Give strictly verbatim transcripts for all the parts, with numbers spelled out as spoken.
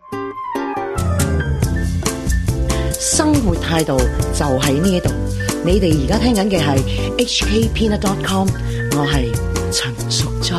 生活態度就喺呢度。你哋而家聽緊嘅係 H K Peanut dot com， 我係陳淑莊。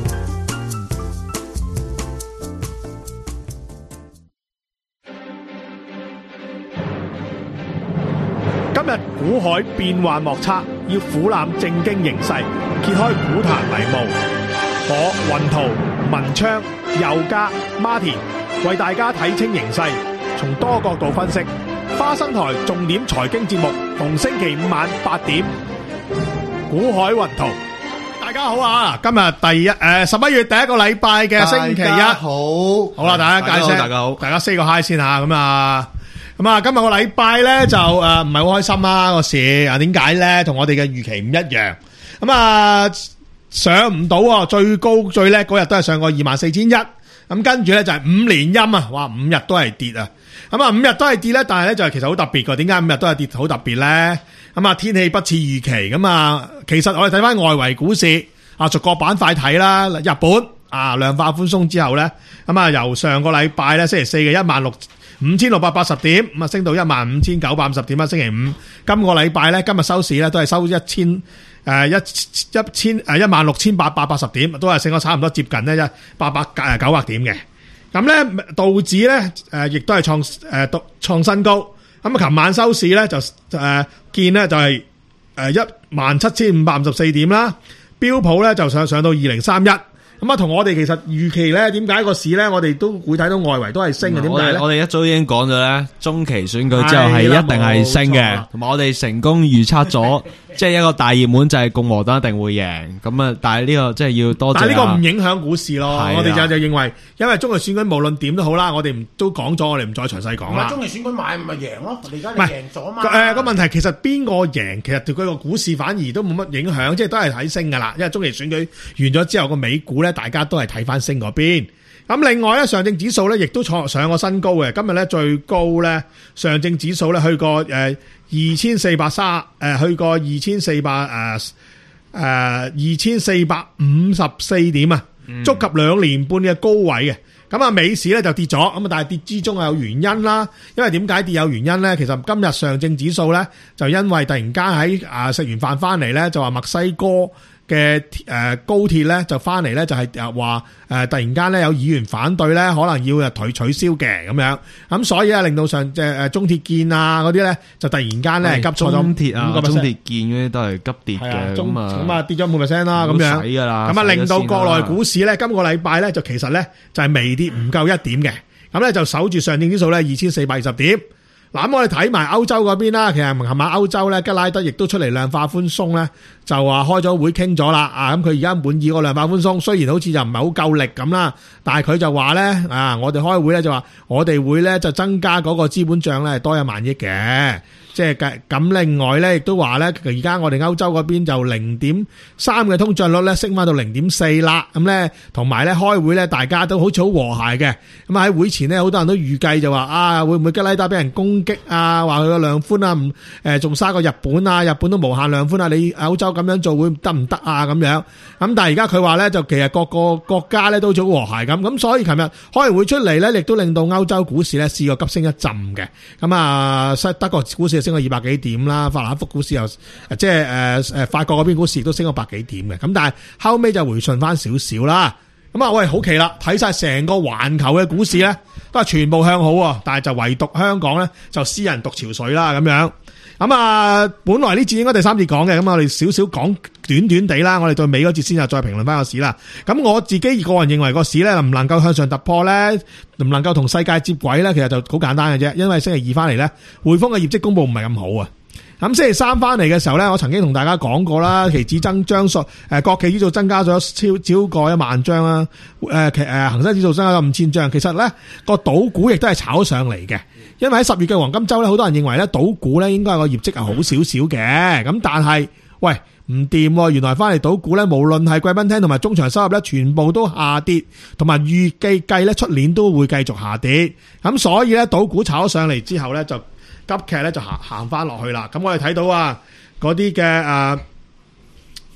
今日股海變幻莫測，要俯瞰正經形勢，揭開股壇迷霧。我雲圖、文昌、佑嘉、Martin 為大家睇清形勢，從多角度分析。花生台重點財經節目，逢星期五晚八點，股海雲圖。大家好啊！今日第一誒十一月第一個禮拜嘅星期一， 大家好， 好啦，大家介紹， 大家好， 大家 say 個 hi 先吓，咁啊，咁啊，今日個禮拜咧就誒唔係好開心啦個市啊，點解咧？同我哋嘅預期唔一樣，咁啊上唔到啊，最高最叻嗰日都係上過二萬四千一，咁跟住咧就係五連陰啊，哇，五日都係跌啊！咁啊，五日都係跌咧，但係咧就係其實好特別㗎。點解五日都係跌好特別咧？咁啊，天氣不似預期咁啊。其實我哋睇翻外圍股市啊，逐個板塊睇啦。日本啊，量化寬鬆之後咧，咁啊由上個禮拜咧星期四嘅一萬六五千六百八十點，咁啊升到一萬五千九百五十點啦。星期五今個禮拜咧，今日收市咧都係收一千誒一一千誒一萬六千八百八十點，都係升咗差唔多接近咧一八百誒九百點嘅。咁咧道指咧誒亦都係創誒創創新高，咁啊琴晚收市咧就誒見咧就係誒一萬七千五百五十四點啦，標普咧就上上到二零三一。咁啊，同我哋其實預期咧，點解個市咧，我哋都會睇到外圍都係升嘅，點解咧？ 我哋一早已經講咗咧，中期選舉之後係一定係升嘅，同埋我哋成功預測咗，即係一個大熱門就係共和黨一定會贏。咁啊，但係呢個即係要多謝。但係呢個唔影響股市咯。我哋就就認為，因為中期選舉無論點都好啦，我哋唔都講咗，我哋唔再詳細講啦。 中期選舉買咪贏咯，你而家你贏咗嘛？ 誒個問題其實邊個贏，其實對佢個股市反而都冇乜影響，即係都係睇升噶啦。因為中期選舉完咗之後，個美股咧，大家都係睇翻升嗰邊。咁另外咧，上證指數咧亦都創上個新高嘅。今日咧最高咧，上證指數咧去過誒二千四百三誒去過二千四百誒誒二千四百五十四點啊，觸及兩年半嘅高位嘅。咁啊，美市咧就跌咗，咁啊，但係跌之中係有原因啦。因為點解跌有原因咧？其實今日上證指數咧就因為突然間喺啊食完飯翻嚟咧，就話墨西哥嘅誒高鐵咧就翻嚟咧就係誒話誒突然間咧有議員反對咧，可能要誒取取消嘅咁樣，咁所以咧令到上即係誒中鐵建啊嗰啲咧就突然間咧急挫咗中鐵啊、中鐵建嗰啲都係急跌嘅，咁啊咁啊跌咗五 percent 啦咁樣，咁啊令到國內股市咧今個禮拜咧就其實咧就係微跌唔夠一點嘅，咁咧就守住上證指數咧二千四百二十點。嗱，咁我哋睇埋歐洲嗰邊啦，其實琴晚歐洲咧，吉拉德亦都出嚟量化寬鬆咧，就話開咗會傾咗啦，啊，咁佢而家滿意個量化寬鬆，雖然好似就唔係好夠力咁啦，但係佢就話咧，啊，我哋開會咧就話，我哋會咧就增加嗰個資本帳咧多一萬億嘅。即係咁，另外咧亦都話咧，而家我哋歐洲嗰邊就零點三嘅通脹率咧升翻到零點四啦。咁咧同埋咧開會咧，大家都好似好和諧嘅。咁喺會前咧，好多人都預計就話啊，會唔會吉拉德俾人攻擊啊？話佢個量寬啊，唔誒仲嘥過日本啊？日本都無限量寬啊，你歐洲咁樣做會得唔得啊？咁樣咁，但係而家佢話咧，就其實各個國家咧都好和諧咁。咁所以琴日開完會出嚟咧，亦都令到歐洲股市咧試過急升一陣嘅。咁啊，德國股市升過二百幾點啦，法蘭克福股市又即係誒誒法國嗰邊股市都升過百幾點嘅，咁但係後尾就回順翻少少啦。咁啊，喂，好奇啦，睇晒成個環球嘅股市咧，都係全部向好啊，但係就唯獨香港咧就私人獨潮水啦咁樣。咁啊，本來呢節應該第三節講嘅，咁我哋少少講短短地啦，我哋對尾嗰節先又再評論翻個市啦。咁我自己個人認為個市咧能唔能夠向上突破咧，能唔能夠同世界接軌咧，其實就好簡單嘅啫。因為星期二翻嚟咧，匯豐嘅業績公布唔係咁好啊。咁星期三翻嚟嘅時候咧，我曾經同大家講過啦，期指增張數誒國企指數增加咗超超過一萬張啦，誒其誒恒生指數增加咗五千張。其實咧個賭股亦都係炒上嚟嘅，因為喺十月嘅黃金周咧，好多人認為咧賭股咧應該係個業績係好少少嘅，咁但係喂唔掂喎，原來翻嚟賭股咧，無論係貴賓廳同埋中場收入咧，全部都下跌，同埋預計計咧出年都會繼續下跌，咁所以咧賭股炒咗上嚟之後咧就急劇咧就行行翻落去啦，咁我哋睇到啊嗰啲嘅誒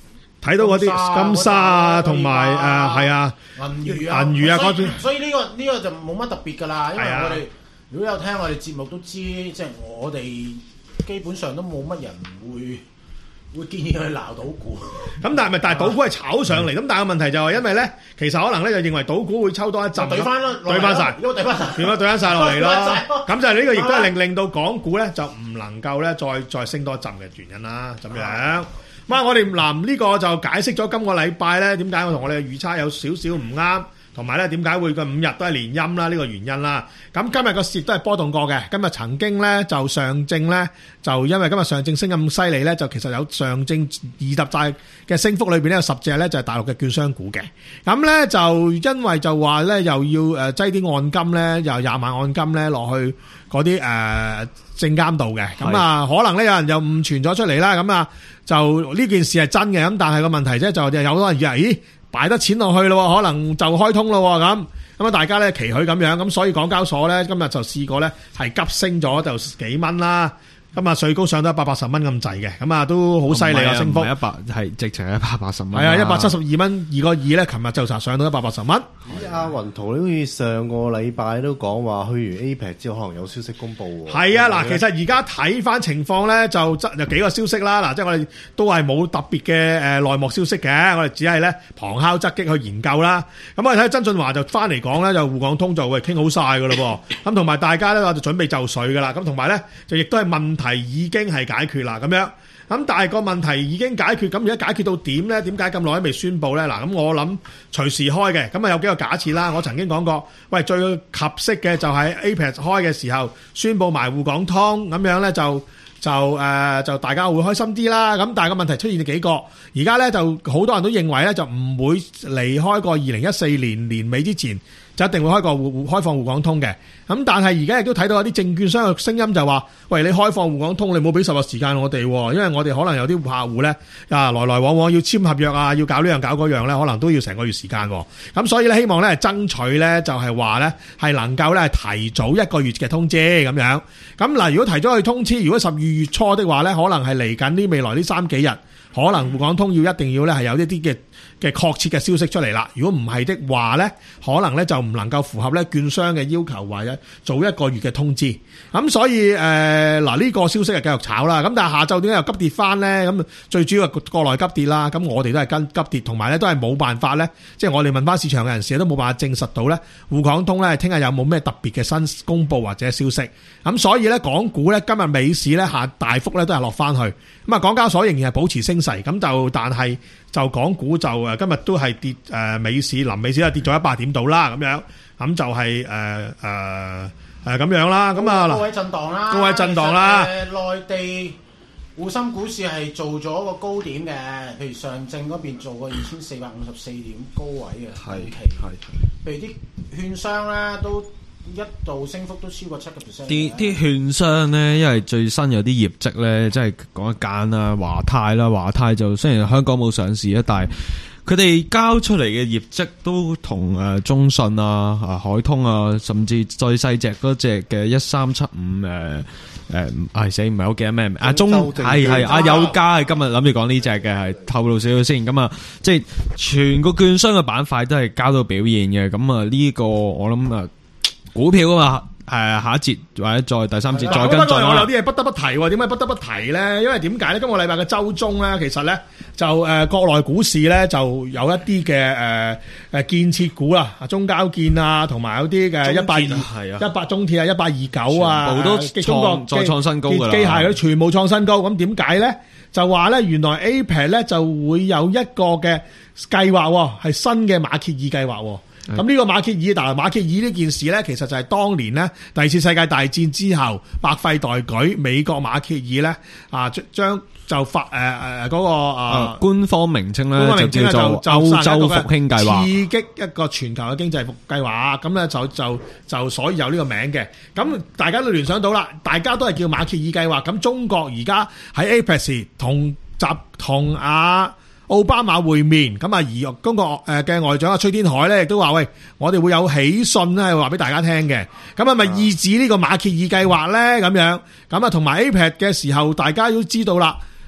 睇到嗰啲金沙啊，同埋誒係啊銀魚啊， 銀魚啊嗰邊， 所以呢個呢個就冇乜特別㗎啦，因為我哋啊如果有聽我哋節目都知，即係我哋基本上都冇乜人會。會建議去鬧賭股， 咁但係咪？但係賭股係炒上嚟，咁但係個問題就係因為咧，其實可能咧就認為賭股會抽多一陣， 對翻咯， 對翻晒， 因為對翻晒， 點解對翻晒落嚟咯？咁就係呢個亦都係令令到港股咧就唔能夠咧再再升多一陣嘅原因啦，咁樣。咁啊，我哋嗱呢個就解釋咗今個禮拜咧點解我同我哋嘅預測有少少唔啱。同埋咧，點解會個五日都係連陰啦？呢個原因啦。咁今日個市都係波動過嘅。今日曾經咧就上證咧，就因為今日上證升咁犀利咧，就其實有上證二十隻嘅升幅裏邊咧，有十隻咧就係大陸嘅券商股嘅。咁咧就因為就話咧又要誒擠啲按金咧，又廿萬按金咧落去嗰啲誒證監度嘅。咁啊，可能咧有人又誤傳咗出嚟啦。咁啊，就呢件事係真嘅。咁但係個問題啫，就有好多人以為咦？擺得錢落去咯，可能就開通咯咁，咁啊大家咧期許咁樣，咁所以港交所咧今日就試過咧係急升咗就幾蚊啦。咁啊，最高上到一百八十蚊咁滯嘅，咁啊都好犀利啊升幅。 一百係直情係一百八十蚊。 係啊，一百七十二蚊二個二咧，琴日就查上到一百八十蚊。 阿雲圖，你好似上個禮拜都講話去完 A P E C 之後，可能有消息公佈喎。 係啊，嗱，其實而家睇翻情況咧，就有幾個消息啦。嗱，即係我哋都係冇特別嘅誒內幕消息嘅，我哋只係咧旁敲側擊去研究啦。咁我哋睇曾俊華就翻嚟講咧，就滬港通就會傾好晒噶咯噃。咁同埋大家咧就準備就緒噶啦。咁同埋咧就亦都係問題已經係解決啦，咁樣咁但係個問題已經解決，咁而家解決到點咧？點解咁耐都未宣佈咧？嗱，咁我諗隨時開嘅，咁啊有幾個假設啦。我曾經講過，喂，最合適嘅就係 A P E C 開嘅時候宣佈埋滬港通，咁樣咧就就誒、呃、就大家會開心啲啦。咁但係個問題出現咗幾個，而家咧就好多人都認為咧就唔會離開過二零一四年年尾之前。就一定會開個滬開放滬港通嘅，咁但係而家亦都睇到有啲證券商嘅聲音就話：喂，你開放滬港通，你冇俾十日時間我哋，因為我哋可能有啲客戶咧啊來來往往要簽合約啊，要搞呢樣搞嗰樣咧，可能都要成個月時間。咁所以咧，希望咧爭取咧就係話咧係能夠咧提早一個月嘅通知咁樣。咁嗱，如果提早去通知，如果十二月初的話咧，可能係嚟緊呢未來呢三幾日，可能滬港通要一定要咧係有一啲嘅嘅確切嘅消息出嚟啦。如果唔係的話咧，可能咧就唔能夠符合咧券商嘅要求，或者做一個月嘅通知。咁所以誒嗱呢個消息係繼續炒啦。咁但係下晝點解又急跌翻咧？咁最主要係國內急跌啦。咁我哋都係跟急跌，同埋咧都係冇辦法咧，即係我哋問翻市場嘅人士都冇辦法證實到咧滬港通咧聽日有冇咩特別嘅新公佈或者消息。咁所以咧港股咧今日美市咧下大幅咧都係落翻去。咁啊港交所仍然係保持升勢，咁就但係就港股就誒今日都係跌誒美市臨美市係跌咗一百點度啦，咁樣咁就係誒誒誒咁樣啦。咁啊嗱， 高位震盪啦， 高位震盪啦。 誒內地滬深股市係做咗個高點嘅，譬如上證嗰邊做過二千四百五十四點高位嘅， 係係。譬如啲券商咧都。一度升幅都超過七個 percent。 啲啲券商咧，因為最新有啲業績咧，即係講一間啦，華泰啦，華泰就雖然香港冇上市啊，但係佢哋交出嚟嘅業績都同誒中信啊、啊海通啊，甚至最細隻嗰隻嘅一三七五誒誒，係死唔係好記得咩名？阿中係係阿友嘉係今日諗住講呢隻嘅，係透露少少先。咁啊，即係全個券商嘅板塊都係交到表現嘅。咁啊，呢個我諗啊。股票啊嘛，誒下一節或者再第三節再跟進。 我有啲嘢不得不提喎，點解不得不提咧？因為點解咧？今個禮拜嘅週中咧，其實咧就誒、呃、國內股市咧就有一啲嘅誒誒建設股啦，中交建啊，同埋有啲嘅一百二、一百中鐵啊、一百二九啊， 全部都創中國再創新高㗎啦。 機械嗰啲全部創新高，咁點解咧？就話咧，原來 A P E C 咧就會有一個嘅計劃，係新嘅馬歇爾計劃。咁呢個馬歇爾，但係馬歇爾呢件事咧，其實就係當年咧第二次世界大戰之後，百廢待舉，美國馬歇爾咧啊將就發誒誒嗰個啊官方名稱咧就叫做歐洲復興計劃， 刺激一個全球嘅經濟復計劃。咁咧就就就所以有呢個名嘅。咁大家都聯想到啦，大家都係叫馬歇爾計劃。咁中國而家喺 A P E C 同集同阿奧巴馬會面，咁啊而中國誒嘅外長啊崔天凱咧亦都話：喂，我哋會有喜訊咧，話俾大家聽嘅。咁係咪意指呢個馬歇爾計劃咧？咁樣咁啊，同埋 A P E C 嘅時候，大家都知道啦。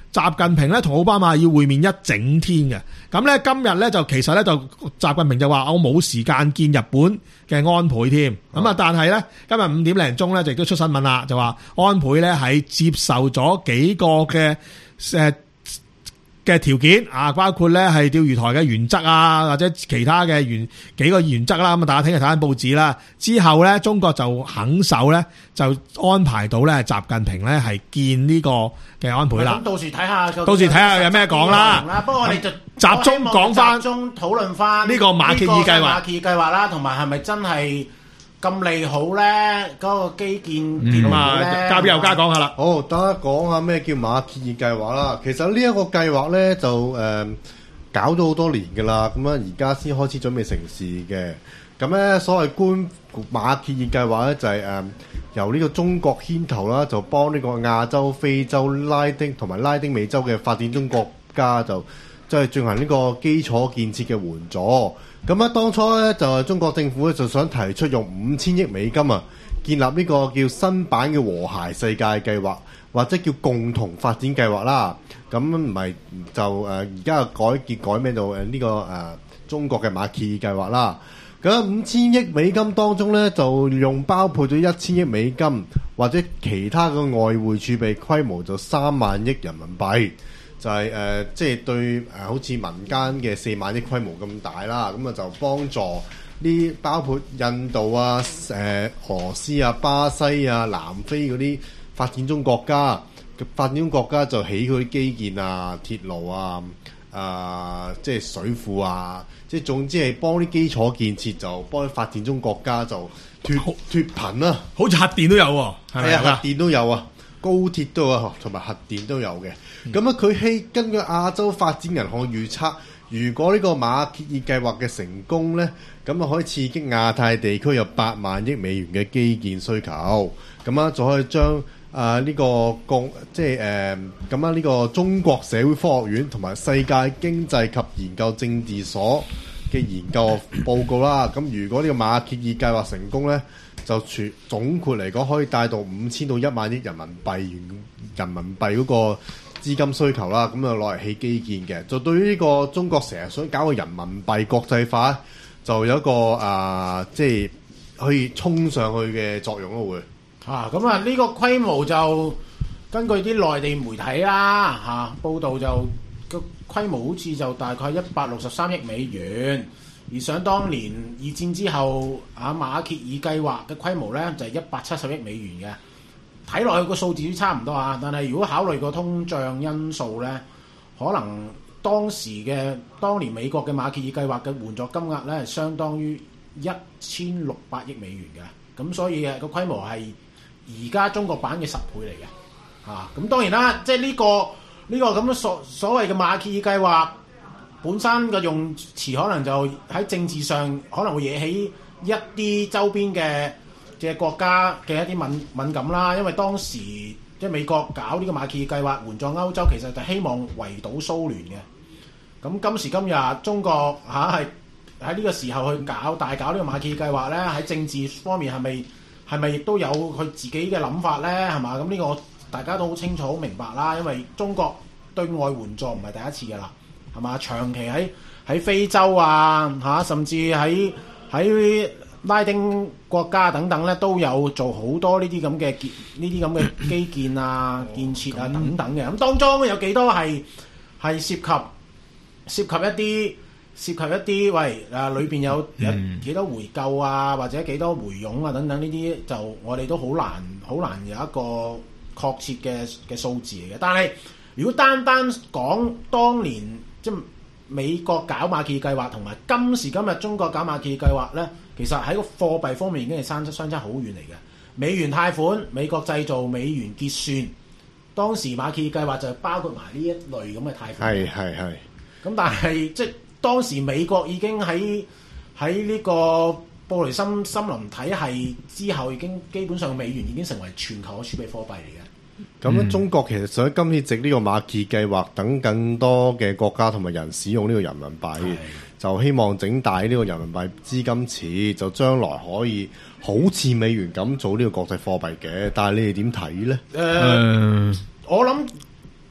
習近平咧同奧巴馬要會面一整天嘅。咁咧今日咧就其實咧就習近平就話我冇時間見日本嘅安倍添。咁啊，但係咧今日五點零鐘咧就亦都出新聞啦，就話安倍咧係接受咗幾個嘅誒嘅條件啊，包括咧係釣魚台嘅原則啊，或者其他嘅原幾個原則啦。咁啊，大家聽日睇緊報紙啦。之後咧，中國就肯手咧，就安排到咧習近平咧係見呢個嘅安倍啦。 咁到時睇下， 到時睇下有咩講啦。 不過我哋就集中講翻， 集中討論翻呢個馬歇爾計劃， 馬歇爾計劃啦，同埋係咪真係咁利好咧？嗰、那個基建電路咧， 交俾尤嘉講下啦。 好，等下講下咩叫馬歇爾計劃啦。其實呢一個計劃咧就誒、呃、搞咗好多年㗎啦，咁樣而家先開始準備成事嘅。咁咧所謂官馬歇爾計劃咧就係、是、誒、呃、由呢個中國牽頭啦，就幫呢個亞洲、非洲、拉丁同埋拉丁美洲嘅發展中國家就即係進行呢個基礎建設嘅援助。咁啊，當初咧就係中國政府咧就想提出用五千億美金啊，建立呢個叫新版嘅和諧世界計劃，或者叫共同發展計劃啦。咁唔係就誒而家改結改名到誒呢個誒、呃、中國嘅馬歇爾計劃啦。咁五千億美金當中咧就用包括咗一千億美金或者其他嘅外匯儲備，規模就三萬億人民幣。就係、是、誒、呃，即係對誒、呃，好似民間嘅四萬億規模咁大啦，咁啊就幫助呢包括印度啊、誒、呃、俄羅斯啊、巴西啊、南非嗰啲發展中國家，發展中國家就起嗰啲基建啊、鐵路啊、啊、呃、即係水庫啊，即係總之係幫啲基礎建設，就幫啲發展中國家就脫脫貧啦。 好似核電都有喎，係啊，核電都有啊。高鐵都有，同埋核電都有嘅。咁啊、嗯，佢希根據亞洲發展銀行預測，如果呢個馬歇爾計劃嘅成功呢，咁啊可以刺激亞太地區有八萬億美元嘅基建需求。咁啊，就可以將啊呢個共即係誒咁啊呢個中國社會科學院同埋世界經濟及研究政治所嘅研究報告啦。咁如果呢個馬歇爾計劃成功呢，就全總括嚟講，可以帶到五千到一萬億人民幣人民幣嗰個資金需求啦。咁就攞嚟起基建嘅，就對於呢個中國成日想搞個人民幣國際化，就有一個啊、呃，即係可以衝上去嘅作用咯。會嚇咁啊！呢個規模就根據啲內地媒體啦嚇、啊、報道就，就個規模好似就大概一百六十三億美元。而想當年二戰之後，啊馬歇爾計劃嘅規模咧就係一百七十億美元嘅，睇落去個數字都差唔多啊。但係如果考慮個通脹因素咧，可能當時嘅當年美國嘅馬歇爾計劃嘅援助金額咧係相當於一千六百億美元嘅，咁所以嘅個規模係而家中國版嘅十倍嚟嘅，嚇。咁當然啦，即係呢個呢個咁嘅所所謂嘅馬歇爾計劃。本身嘅用詞可能就喺政治上可能會惹起一啲周邊嘅嘅國家嘅一啲敏敏感啦，因為當時即係美國搞呢個馬歇爾計劃援助歐洲，其實就希望圍堵蘇聯嘅。咁今時今日中國嚇係喺呢個時候去搞大搞呢個馬歇爾計劃咧，喺政治方面係咪係咪亦都有佢自己嘅諗法咧？係嘛？咁呢個大家都好清楚好明白啦，因為中國對外援助唔係第一次㗎啦。係嘛？長期喺喺非洲啊嚇，甚至喺喺拉丁國家等等咧，都有做好多呢啲咁嘅建呢啲咁嘅基建啊、建設啊等等嘅。咁當中有幾多係係涉及涉及一啲涉及一啲喂啊裏邊有有幾多回購啊，或者幾多回傭啊等等呢啲，就我哋都好難好難有一個確切嘅嘅數字嚟嘅。但係如果單單講當年，即係美國搞馬歇爾計劃同埋今時今日中國搞馬歇爾計劃咧，其實喺個貨幣方面已經係相相差好遠嚟嘅。美元貸款、美國製造、美元結算，當時馬歇爾計劃就包括埋呢一類咁嘅貸款。 係係係。咁但係即係當時美國已經喺喺呢個布雷森森林體系之後，已經基本上美元已經成為全球嘅儲備貨幣嚟嘅。 咁、嗯、中國其實想今次藉呢個馬歇爾計劃等更多嘅國家同埋人使用呢個人民幣，就希望整大呢個人民幣資金池，就將來可以好似美元咁做呢個國際貨幣嘅。但係你哋點睇咧？誒、呃， 我諗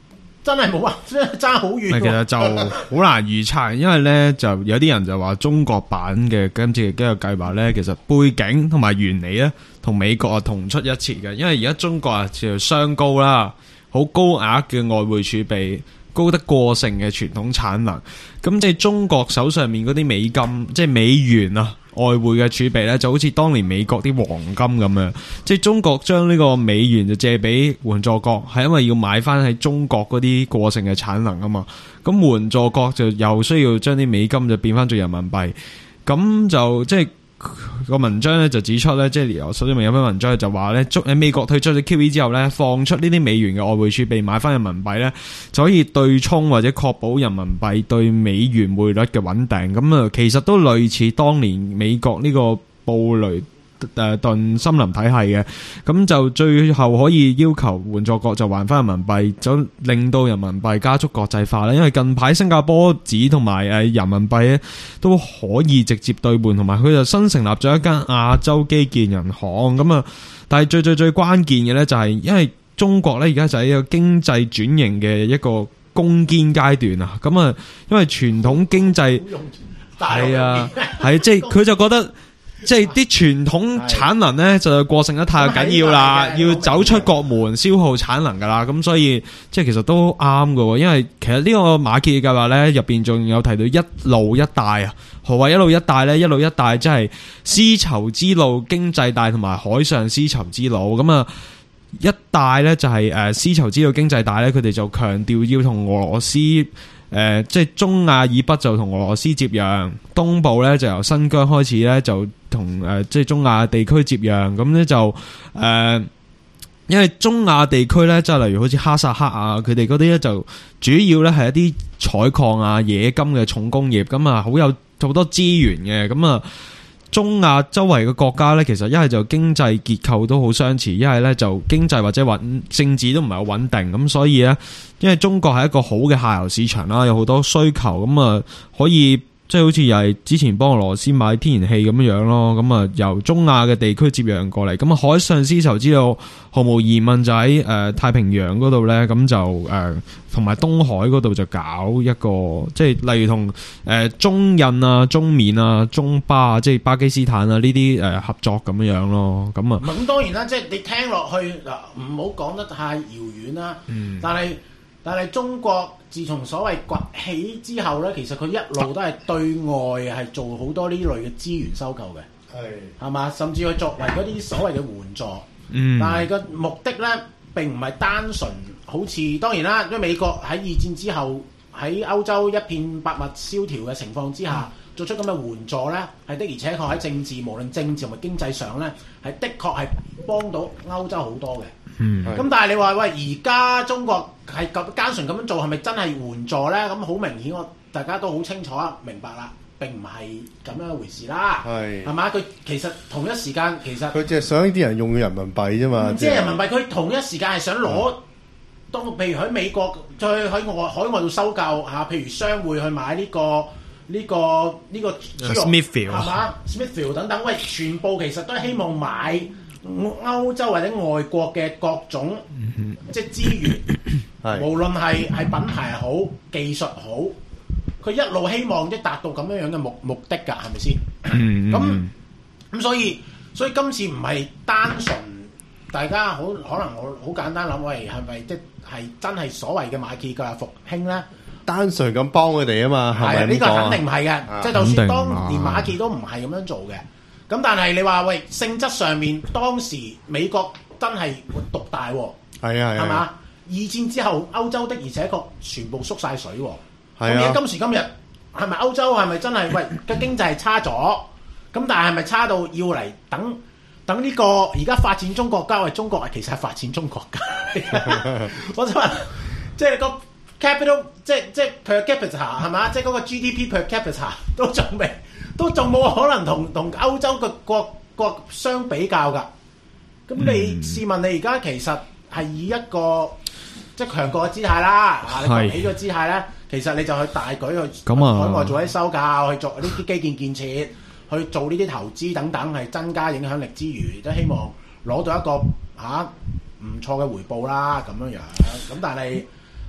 真係冇話爭好遠。 其實就好難預測，因為咧就有啲人就話中國版嘅今次嘅呢個計劃咧，其實背景同埋原理咧同美國啊同出一轍嘅，因為而家中國啊就雙高啦，好高額嘅外匯儲備，高得過剩嘅傳統產能，咁即係中國手上面嗰啲美金，即係美元啊。外匯嘅儲備咧就好似當年美國啲黃金咁樣，即係中國將呢個美元就借俾援助國，係因為要買翻喺中國嗰啲過剩嘅產能啊嘛。咁援助國就又需要將啲美金就變翻做人民幣，咁就即係個文章咧就指出咧，即係有首先有篇文章就話咧，喺美國退出咗 Q E 之後咧，放出呢啲美元嘅外匯儲備買翻人民幣咧，就可以對沖或者確保人民幣對美元匯率嘅穩定。咁啊，其實都類似當年美國呢個布雷誒頓森林體系嘅，咁就最後可以要求援助國就還翻人民幣，就令到人民幣加速國際化啦。因為近排新加坡紙同埋誒人民幣咧都可以直接兌換，同埋佢就新成立咗一間亞洲基建銀行咁啊。但係最最最關鍵嘅咧就係，因為中國咧而家就係一個經濟轉型嘅一個攻堅階段啊。咁啊，因為傳統經濟係啊係即係佢就覺得。即係啲傳統產能咧就過剩得太緊要啦，要走出國門消耗產能噶啦，咁所以即係其實都啱噶，因為其實呢個馬歇爾計劃咧入邊仲有提到一路一帶啊，何謂一路一帶咧？一路一帶即係絲綢之路經濟帶同埋海上絲綢之路，咁啊一帶咧就係誒絲綢之路經濟帶咧，佢哋就強調要同俄羅斯。誒、呃，即係中亞以北就同俄羅斯接壤，東部咧就由新疆開始咧就同誒、呃、即係中亞地區接壤，咁咧就誒、呃，因為中亞地區咧，即係例如好似哈薩克啊，佢哋嗰啲咧就主要咧係一啲採礦啊、冶金嘅重工業，咁啊好有好多資源嘅，咁啊。中亞周圍嘅國家咧，其實一係就經濟結構都好相似，一係咧就經濟或者穩政治都唔係好穩定，咁所以咧，因為中國係一個好嘅下游市場啦，有好多需求，咁啊可以即係好似又係之前幫俄羅斯買天然氣咁樣樣咯，咁啊由中亞嘅地區接壤過嚟，咁啊海上絲綢之路毫無疑問就喺誒、呃、太平洋嗰度咧，咁就誒同埋東海嗰度就搞一個，即係例如同誒、呃、中印啊、中緬啊、中巴啊，即係巴基斯坦啊呢啲誒合作咁樣樣咯，咁啊。 咁當然啦，即係你聽落去嗱，唔好講得太遙遠啦。嗯。但係但係中國自從所謂崛起之後咧，其實佢一路都係對外係做好多呢類嘅資源收購嘅。係。係嘛？甚至佢作為嗰啲所謂嘅援助。嗯。但係個目的咧並唔係單純。好似當然啦，因為美國喺二戰之後喺歐洲一片百物蕭條嘅情況之下，做出咁嘅援助咧，係的而且確喺政治無論政治同埋經濟上咧，係的確係幫到歐洲好多嘅。嗯，咁但係你話喂，而家中國係咁單純咁樣做，係咪真係援助咧？咁好明顯，我大家都好清楚明白啦，並唔係咁樣一回事啦。係係嘛？佢其實同一時間其實佢淨係想啲人用人民幣啫嘛。 唔知係人民幣，佢同一時間係想攞。當譬如喺美國再喺外海外度收購嚇，譬如商會去買呢、這個呢、這個呢、這個豬肉 Smithfield 係嘛 Smithfield 等等，喂，全部其實都係希望買歐洲或者外國嘅各種、嗯、即係資源，無論係係品牌好、技術好，佢一路希望即係達到咁樣樣嘅目目的㗎，係咪先？咁咁所以所以今次唔係單純。大家好，可能我好簡單諗，喂，係咪即係真係所謂嘅馬歇爾嘅復興咧？ 單純咁幫佢哋啊嘛，係咪呢個肯定唔係嘅，啊、即係就算當年馬歇爾都唔係咁樣做嘅。咁但係你話喂，性質上面當時美國真係獨大喎， 係啊係係嘛？二戰之後歐洲的而且確全部縮晒水喎。咁而家今時今日係咪歐洲係咪真係喂嘅經濟係差咗？咁但係係咪差到要嚟等？等呢、這個而家發展中國家，喂，中國其實係發展中國家。我想問，即係個 capital，即係即係 per capita 係嘛？即係嗰個 G D P per capita 都仲未，都仲冇可能同同歐洲嘅國國相比較㗎。咁你試問你而家其實係以一個即係強國嘅姿態啦，嚇、嗯、你起個姿態咧，其實你就去大舉去海外做啲收購，去做呢啲基建建設。去做呢啲投資等等，係增加影響力之餘，都希望攞到一個嚇唔錯嘅回報啦，咁樣樣。咁但係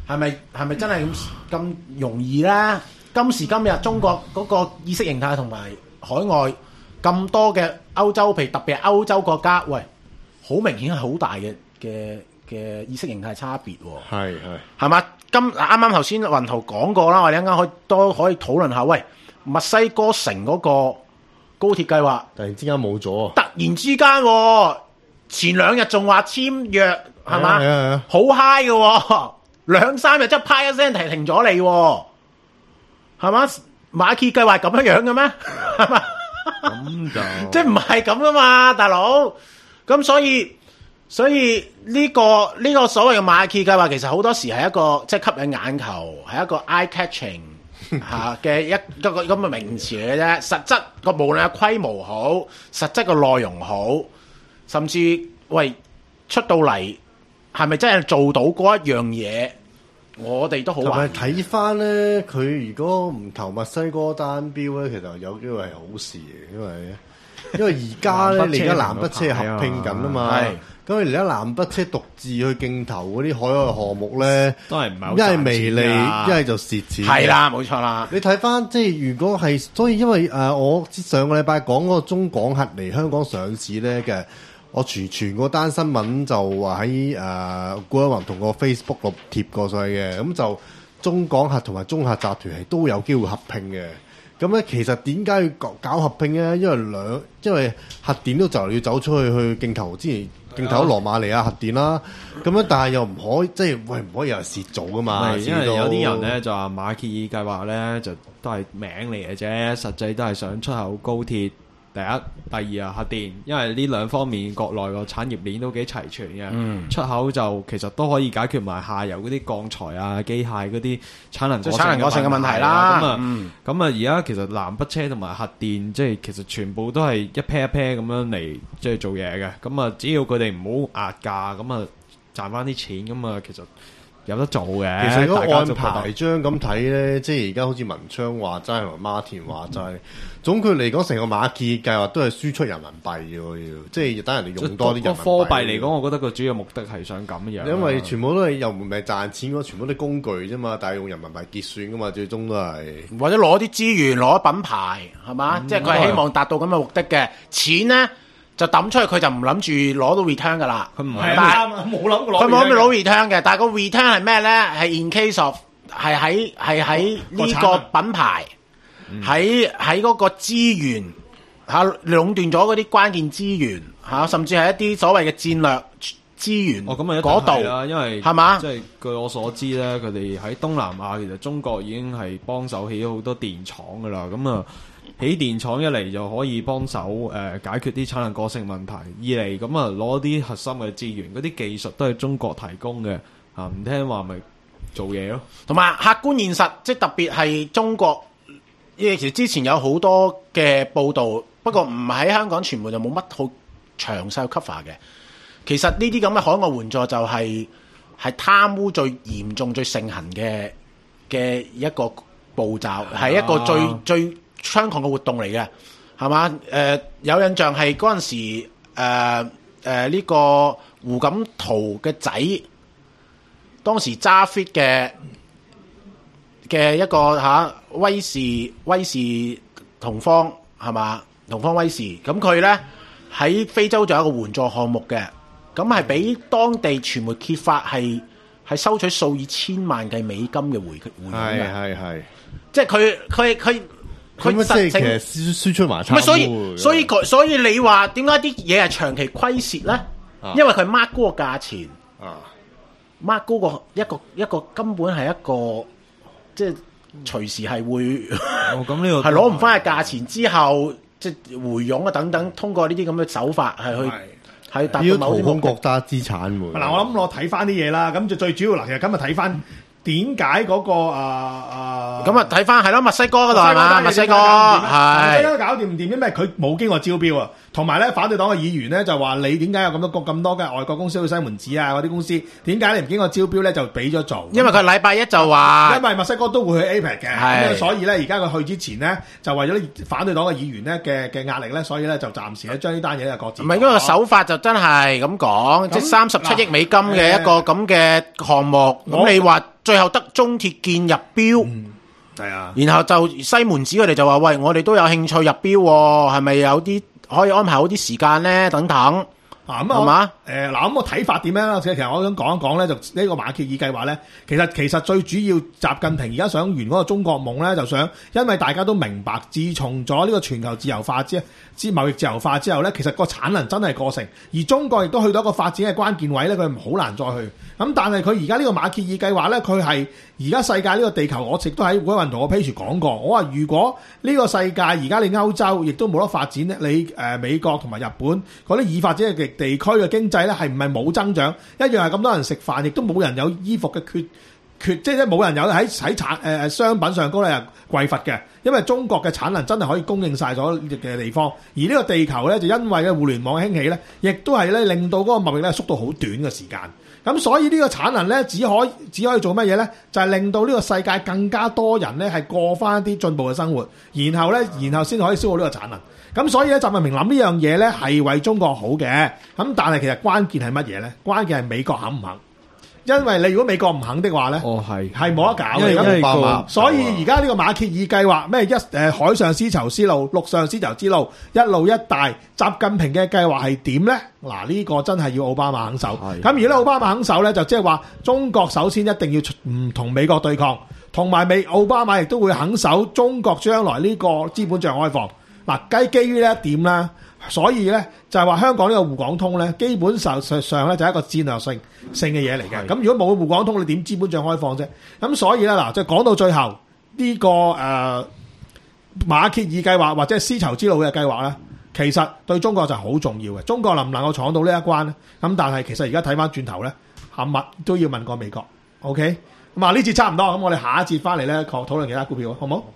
係咪係咪真係咁咁容易咧？今時今日中國嗰個意識形態同埋海外咁多嘅歐洲，譬如特別係歐洲國家，喂，好明顯係好大嘅嘅嘅意識形態差別喎。係係係嘛？今啱啱頭先雲圖講過啦，我哋一陣間可以都可以討論下。喂，墨西哥城嗰個高鐵計劃突然之間冇咗， 突然之間、啊、前兩日仲話簽約係嘛？ 係啊係啊， 好 high 嘅，兩三日即係啪一聲停停咗你，係嘛？馬歇計劃咁樣樣嘅咩？係嘛？咁就即係唔係咁噶嘛，大佬。咁所以所以呢、這個呢、這個所謂嘅馬歇計劃，其實好多時係一個即係吸引眼球，係一個 eye catching 吓嘅一一個咁嘅名詞嚟嘅啫。實質個無論係規模好，實質個內容好，甚至喂出到嚟係咪真係做到嗰一樣嘢？我哋都好懷疑。 睇翻咧，佢如果唔投墨西哥單標咧，其實有機會係好事嘅，因為因為而家咧，你而家南北車合併緊啊嘛，咁你而家南北車獨自去競投嗰啲海外項目咧， 都係唔係好一係微利，一係就蝕錢。 係啦，冇錯啦。 你睇翻即係如果係，所以因為誒、呃，我上個禮拜講嗰個中港核嚟香港上市咧嘅。我傳傳嗰單新聞就話喺誒古一宏同個 Facebook 度貼過上去嘅，咁就中港核同埋中核集團係都有機會合併嘅。咁咧其實點解要搞搞合併咧？因為兩因為核電都就嚟要走出去去競投之前競投羅馬尼亞核電啦。咁樣但係又唔可以即係喂唔可以有人蝕做噶嘛？ 因為有啲人咧就話馬歇爾計劃咧就都係名嚟嘅啫，實際都係想出口高鐵。第一、第二啊，核電，因為呢兩方面國內個產業鏈都幾齊全嘅，嗯、出口就其實都可以解決埋下游嗰啲鋼材啊、機械嗰啲產能過剩嘅問題啦。咁啊，咁啊，而家其實南北車同埋核電，即係其實全部都係一 pair 一 pair 咁樣嚟即係做嘢嘅。咁啊，只要佢哋唔好壓價，咁啊賺翻啲錢，咁啊其實有得做嘅。 其實如果按牌章咁睇咧，即係而家好似文昌話齋同埋馬田話齋。嗯總括嚟講，成個馬歇計劃都係輸出人民幣嘅，要即係等人哋用多啲人民幣。 個貨幣嚟講，我覺得個主要目的係想咁樣。 因為全部都係又唔係賺錢嗰，全部都係工具啫嘛，但係用人民幣結算噶嘛，最終都係或者攞啲資源、攞品牌係嘛，嗯、即係佢係希望達到咁嘅目的嘅。錢咧就抌出去，佢就唔諗住攞到 return 噶啦。佢唔係啱冇諗過攞。佢冇諗住攞 return 嘅，但係個 return 係咩咧？係 in case of 係喺係喺呢個品牌。喺喺嗰個資源嚇壟斷咗嗰啲關鍵資源嚇，甚至係一啲所謂嘅戰略資源。 哦，咁啊，嗰度啦，因為係嘛，即係據我所知咧，佢哋喺東南亞其實中國已經係幫手起咗好多電廠噶啦。咁啊，起電廠一嚟就可以幫手誒解決啲產能過剩問題，二嚟咁啊攞啲核心嘅資源，嗰啲技術都係中國提供嘅嚇，唔聽話咪做嘢咯。同埋客觀現實，即係特別係中國。因為其實之前有好多嘅報道，不過唔喺香港傳媒就冇乜好詳細 cover 嘅。其實呢啲咁嘅海外援助就係係貪污最嚴重、最盛行嘅嘅一個步驟，係一個最、啊、最猖狂嘅活動嚟嘅，係嘛？誒、呃、有印象係嗰陣時誒誒呢個胡錦濤嘅仔，當時揸 fit 嘅。嘅一個嚇、啊、威士威士同方係嘛，同方威士，咁佢咧喺非洲就有一個援助項目嘅，咁係俾當地傳媒揭發係係收取數以千萬計美金嘅回回佣嘅，係係係，即係佢佢佢佢實情其實輸出埋差，所以所以佢所以你話點解啲嘢係長期虧蝕咧？啊、因為佢 mark 高個價錢啊 ，mark 高個一個一個根本係一個。即係隨時係會，咁呢個係攞唔翻嘅價錢之後，即係回佣啊等等，通過呢啲咁嘅手法係去係達到某啲國家資產喎。嗱，我諗我睇翻啲嘢啦，咁就最主要嗱，其實今日睇翻點解嗰個啊啊，咁啊睇翻係咯，墨西哥嗰度係嘛，墨西哥係，墨西哥搞掂唔掂？因為佢冇經過招標啊。同埋咧，反對黨嘅議員咧就話：你點解有咁多咁多嘅外國公司去西門子啊？嗰啲公司點解你唔經過招標咧就俾咗做？因為佢禮拜一就話，因為墨西哥都會去 A P E C 嘅，咁所以咧而家佢去之前咧就為咗反對黨嘅議員咧嘅嘅壓力咧，所以咧就暫時咧將呢單嘢咧擱置。唔係，因為個手法就真係咁講，即係三十七億美金嘅一個咁嘅項目。咁你話最後得中鐵建入標。 嗯係啊， 然後就西門子佢哋就話：喂，我哋都有興趣入標喎，係咪有啲可以安排好啲時間咧？等等。 啊咁啊，係嘛？誒嗱，咁我睇法點樣啦？其實我想講一講咧，就呢個馬歇爾計劃咧，其實其實最主要，習近平而家想圓嗰個中國夢咧，就想因為大家都明白，自從咗呢個全球自由化之之貿易自由化之後咧，其實個產能真係過剩，而中國亦都去到一個發展嘅關鍵位咧，佢好難再去。咁但係佢而家呢個馬歇爾計劃咧，佢係而家世界呢個地球，我亦都喺嗰運動個 page 講過，我話如果呢個世界而家你歐洲亦都冇得發展咧，你誒、呃、美國同埋日本嗰啲已發展嘅地區嘅經濟咧，係唔係冇增長？一樣係咁多人食飯，亦都冇人有衣服嘅缺缺，即係冇人有喺喺產誒商品上高咧匱乏嘅，因為中國嘅產能真係可以供應晒咗嘅地方，而呢個地球咧就因為嘅互聯網興起咧，亦都係咧令到嗰個貿易咧縮到好短嘅時間。咁所以呢個產能咧，只可以只可以做乜嘢咧？就係、是、令到呢個世界更加多人咧係過翻啲進步嘅生活，然後咧，然後先可以消耗呢個產能。咁所以咧，習近平諗呢樣嘢咧係為中國好嘅。咁但係其實關鍵係乜嘢咧？關鍵係美國肯唔肯？因為你如果美國唔肯的話咧， 哦係係冇得搞嘅。 因為奧巴馬， 所以而家呢個馬歇爾計劃咩一誒海上絲綢之路、陸上絲綢之路一路一帶，習近平嘅計劃係點咧？嗱，呢個真係要奧巴馬肯守。咁而家奧巴馬肯守咧，就即係話中國首先一定要唔同美國對抗，同埋美奧巴馬亦都會肯守中國將來呢個資本帳開放。嗱，基基於呢一點啦。所以咧就係話香港呢個滬港通咧，基本上上咧就係一個戰略性性嘅嘢嚟嘅。咁如果冇滬港通，你點資本帳開放啫？咁所以咧嗱，即係講到最後呢、這個誒、呃、馬歇爾計劃或者係絲綢之路嘅計劃咧，其實對中國就好重要嘅。中國能唔能夠闖到呢一關咧？咁但係其實而家睇翻轉頭咧，冚物都要問過美國。OK，咁啊呢節差唔多，咁我哋下一節翻嚟咧，討論其他股票，好唔好？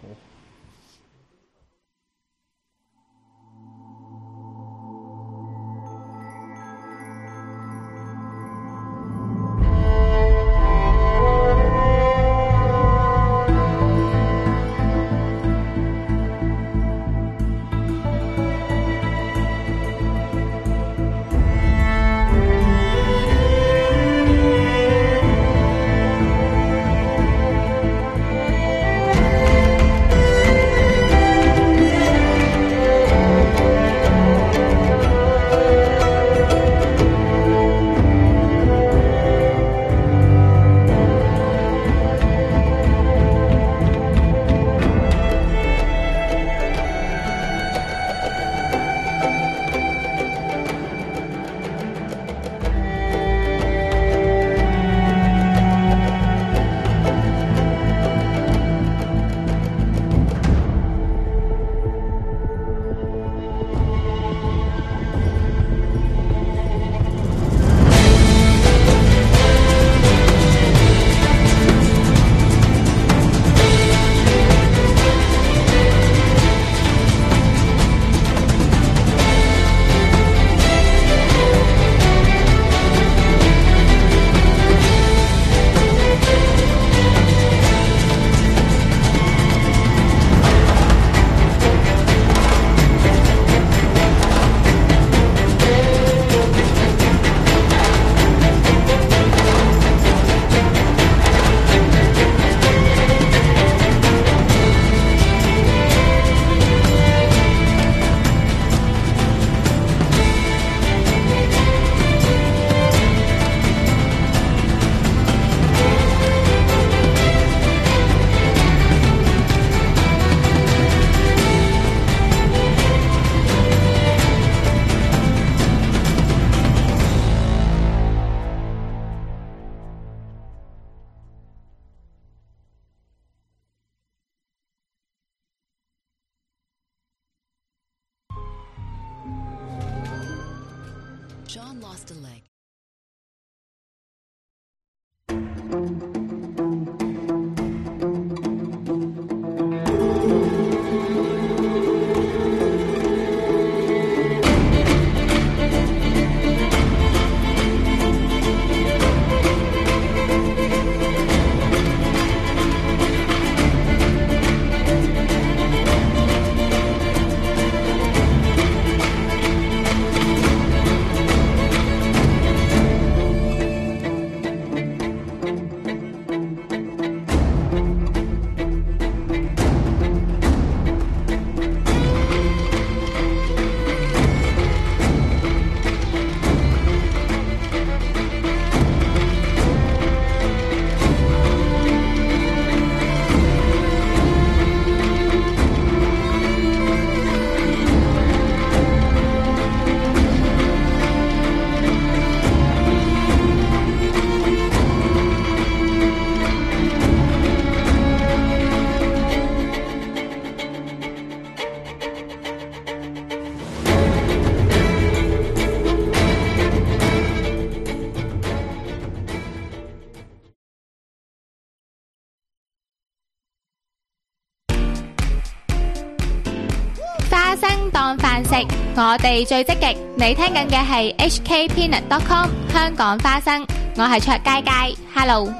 John lost a leg. 飯食，我哋最積極。你聽緊嘅係 H K Peanut dot com 香港花生，我係卓佳佳 ，Hello。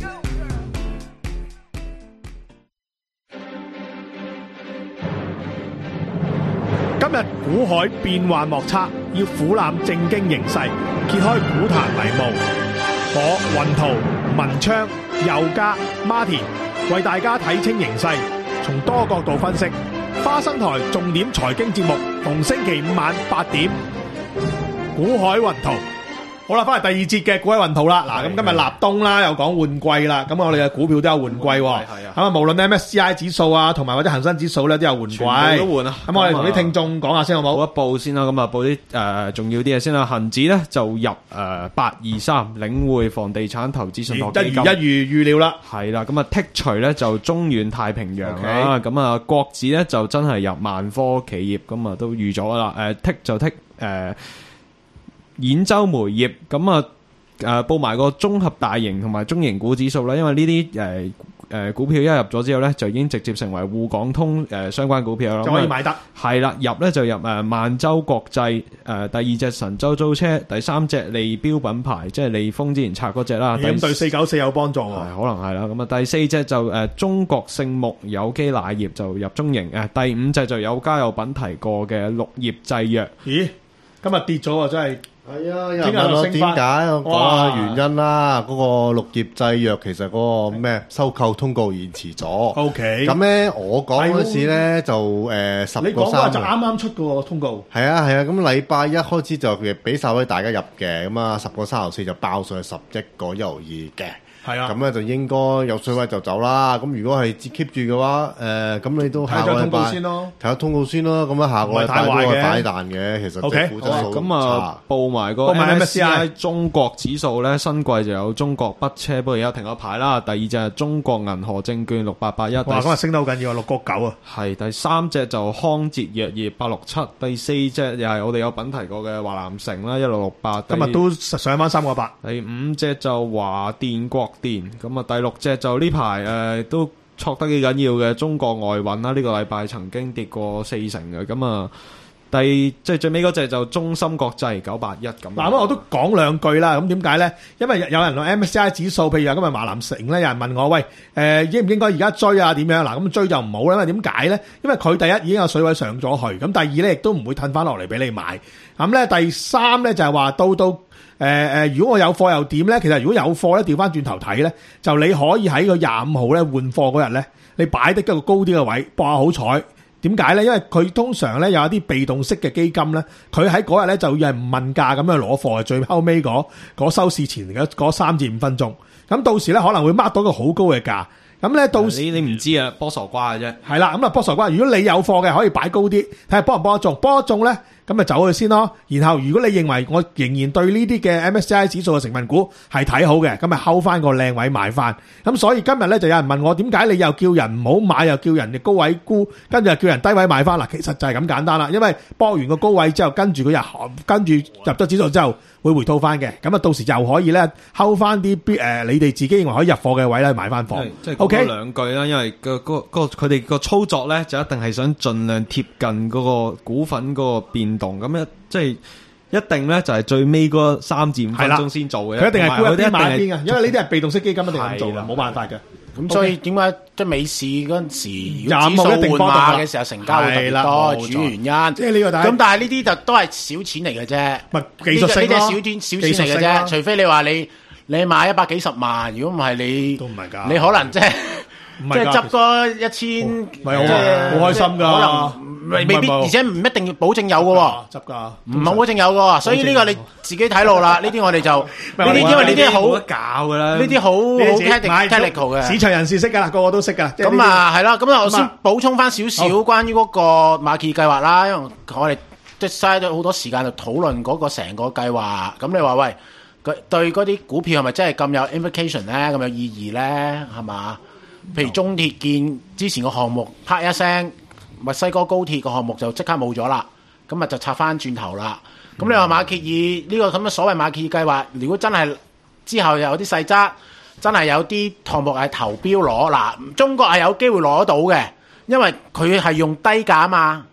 今日股海變幻莫測，要俯瞰正經形勢，揭開股壇迷霧。我雲圖、文昌、佑嘉、Martin 為大家睇清形勢，從多角度分析。花生台重點財經節目，逢星期五晚八點，股海雲圖。好啦，翻嚟第二節嘅股海雲圖啦。嗱，咁今日立冬啦，又講換季啦。咁我哋嘅股票都有換季喎。係啊。咁啊，無論 M S C I 指數啊，同埋或者恒生指數咧，都有換季。全部都換啊。咁我哋同啲聽眾講下先好冇？ 報一報先啦。咁啊，報啲誒重要啲嘢先啦。恒指咧就入誒八二三，領匯房地產投資信託基金。一如一如預料啦。 係啦。咁啊，剔除咧就中遠太平洋啦。咁啊，國指咧就真係入萬科企業，咁啊都預咗啦。誒剔就剔誒兗州煤業，咁啊。誒、呃，報埋個綜合大型同埋中型股指數啦，因為呢啲誒誒股票一入咗之後咧，就已經直接成為滬港通誒、呃、相關股票啦， 就可以買得。 係啦，入咧就入誒萬洲國際，誒、呃、第二隻神州租車，第三隻利標品牌，即係利豐之前拆嗰隻啦。 咁對四九四有幫助喎。 可能係啦，咁啊第四隻就誒、呃、中國聖牧有機奶業就入中型，誒、呃、第五隻就有家有品提過嘅綠葉製藥。 咦，今日跌咗啊，真係。 係啊，有人問我點解，我講下原因啦。嗰個綠葉製藥其實嗰個咩收購通告延遲咗。O K。咁咧，我講嗰時咧就誒十個三。你講話就啱啱出個通告。係啊係啊，咁禮拜一開始就俾晒俾大家入嘅，咁啊十個三毫四就爆上去十一個一毫二嘅。係啊，咁咧就應該有水位就走啦。咁如果係 keep 住嘅話，誒咁你都下個禮拜睇咗通告先咯，睇咗通告先咯。咁啊下個禮拜都係擺彈嘅。其實即股質素咁啊報埋個 M S C I 中國指數咧，新季就有中國北車，不過而家停咗牌啦。第二隻係中國銀河證券六八八一，哇咁啊升得好緊要啊，六個九啊。係第三隻就康哲藥業八六七，第四隻又係我哋有品提過嘅華南城啦一六六八， 今日都上翻三個八。 第五隻就華電國電，咁啊第六隻就呢排誒都挫得幾緊要嘅中國外運啦，呢個禮拜曾經跌過四成嘅，咁啊第即係最尾嗰隻就中芯國際九八一咁。 嗱咁我都講兩句啦，咁點解咧？因為有人用 M S C I 指數，譬如話今日華南城咧，有人問我喂，誒、呃、應唔應該而家追啊？點樣？嗱咁追就唔好啦，因為點解咧？因為佢第一已經有水位上咗去，咁第二咧亦都唔會褪翻落嚟俾你買。咁咧第三咧就係話到到。誒、呃、誒，如果我有貨又點咧？其實如果有貨咧，調翻轉頭睇咧，就你可以喺個廿五號咧換貨嗰日咧，你擺得一個高啲嘅位，博下好彩。點解咧？因為佢通常咧有一啲被動式嘅基金咧，佢喺嗰日咧就有人唔問價咁樣攞貨嘅，最後尾嗰嗰收市前嘅嗰三至五分鐘，咁到時咧可能會 mark 到個好高嘅價。咁咧到時你你唔知啊，波傻瓜嘅啫。 係啦，咁啊波傻瓜。如果你有貨嘅，可以擺高啲，睇下波唔波得中，波得中咧。咁咪走去先咯，然後如果你認為我仍然對呢啲嘅 M S C I 指數嘅成分股係睇好嘅，咁咪睺翻個靚位買翻。咁所以今日咧就有人問我點解你又叫人唔好買，又叫人嘅高位沽，跟住又叫人低位買翻啦？其實就係咁簡單啦，因為博完個高位之後，跟住佢入跟住入咗指數之後會回吐翻嘅，咁啊到時就可以咧睺翻啲誒你哋自己認為可以入貨嘅位咧買翻貨。 即係講多兩句啦，因為個個個佢哋個操作咧就一定係想盡量貼近嗰個股份嗰個變動，咁一即係一定咧就係最尾嗰三至五分鐘先做嘅， 佢一定係沽一邊買一邊嘅，因為呢啲係被動式基金一定咁做嘅，冇辦法嘅。 咁所以點解即係美市嗰陣時，如果指數換馬嘅時候成交會特別多，主要原因。即係呢個咁，但係呢啲就都係小錢嚟嘅啫。 唔係技術性咯， 呢啲小錢小錢嚟嘅啫。除非你話你你買一百幾十萬，如果唔係你都唔係㗎，你可能即係即係執多一千， 唔係好好開心㗎。可能未必，而且唔一定要保證有嘅喎， 執㗎， 唔係保證有嘅喎。所以呢個你自己睇路啦。呢啲我哋就呢啲，因為呢啲好搞㗎啦， 呢啲好好 technical 嘅市場人士識㗎啦，個個都識㗎。 咁啊係啦，咁啊我先補充翻少少關於嗰個馬歇爾計劃啦，因為我哋即係嘥咗好多時間就討論嗰個成個計劃。咁你話喂，對嗰啲股票係咪真係咁有 implication 咧？咁有意義咧？係嘛？譬如中鐵建之前個項目，啪一聲。墨西哥高鐵個項目就即刻冇咗啦，咁啊就拆翻轉頭啦。咁、嗯、你話馬歇爾呢個咁嘅所謂馬歇爾計劃，如果真係之後又有啲細則，真係有啲項目係投標攞嗱，中國係有機會攞到嘅，因為佢係用低價啊嘛，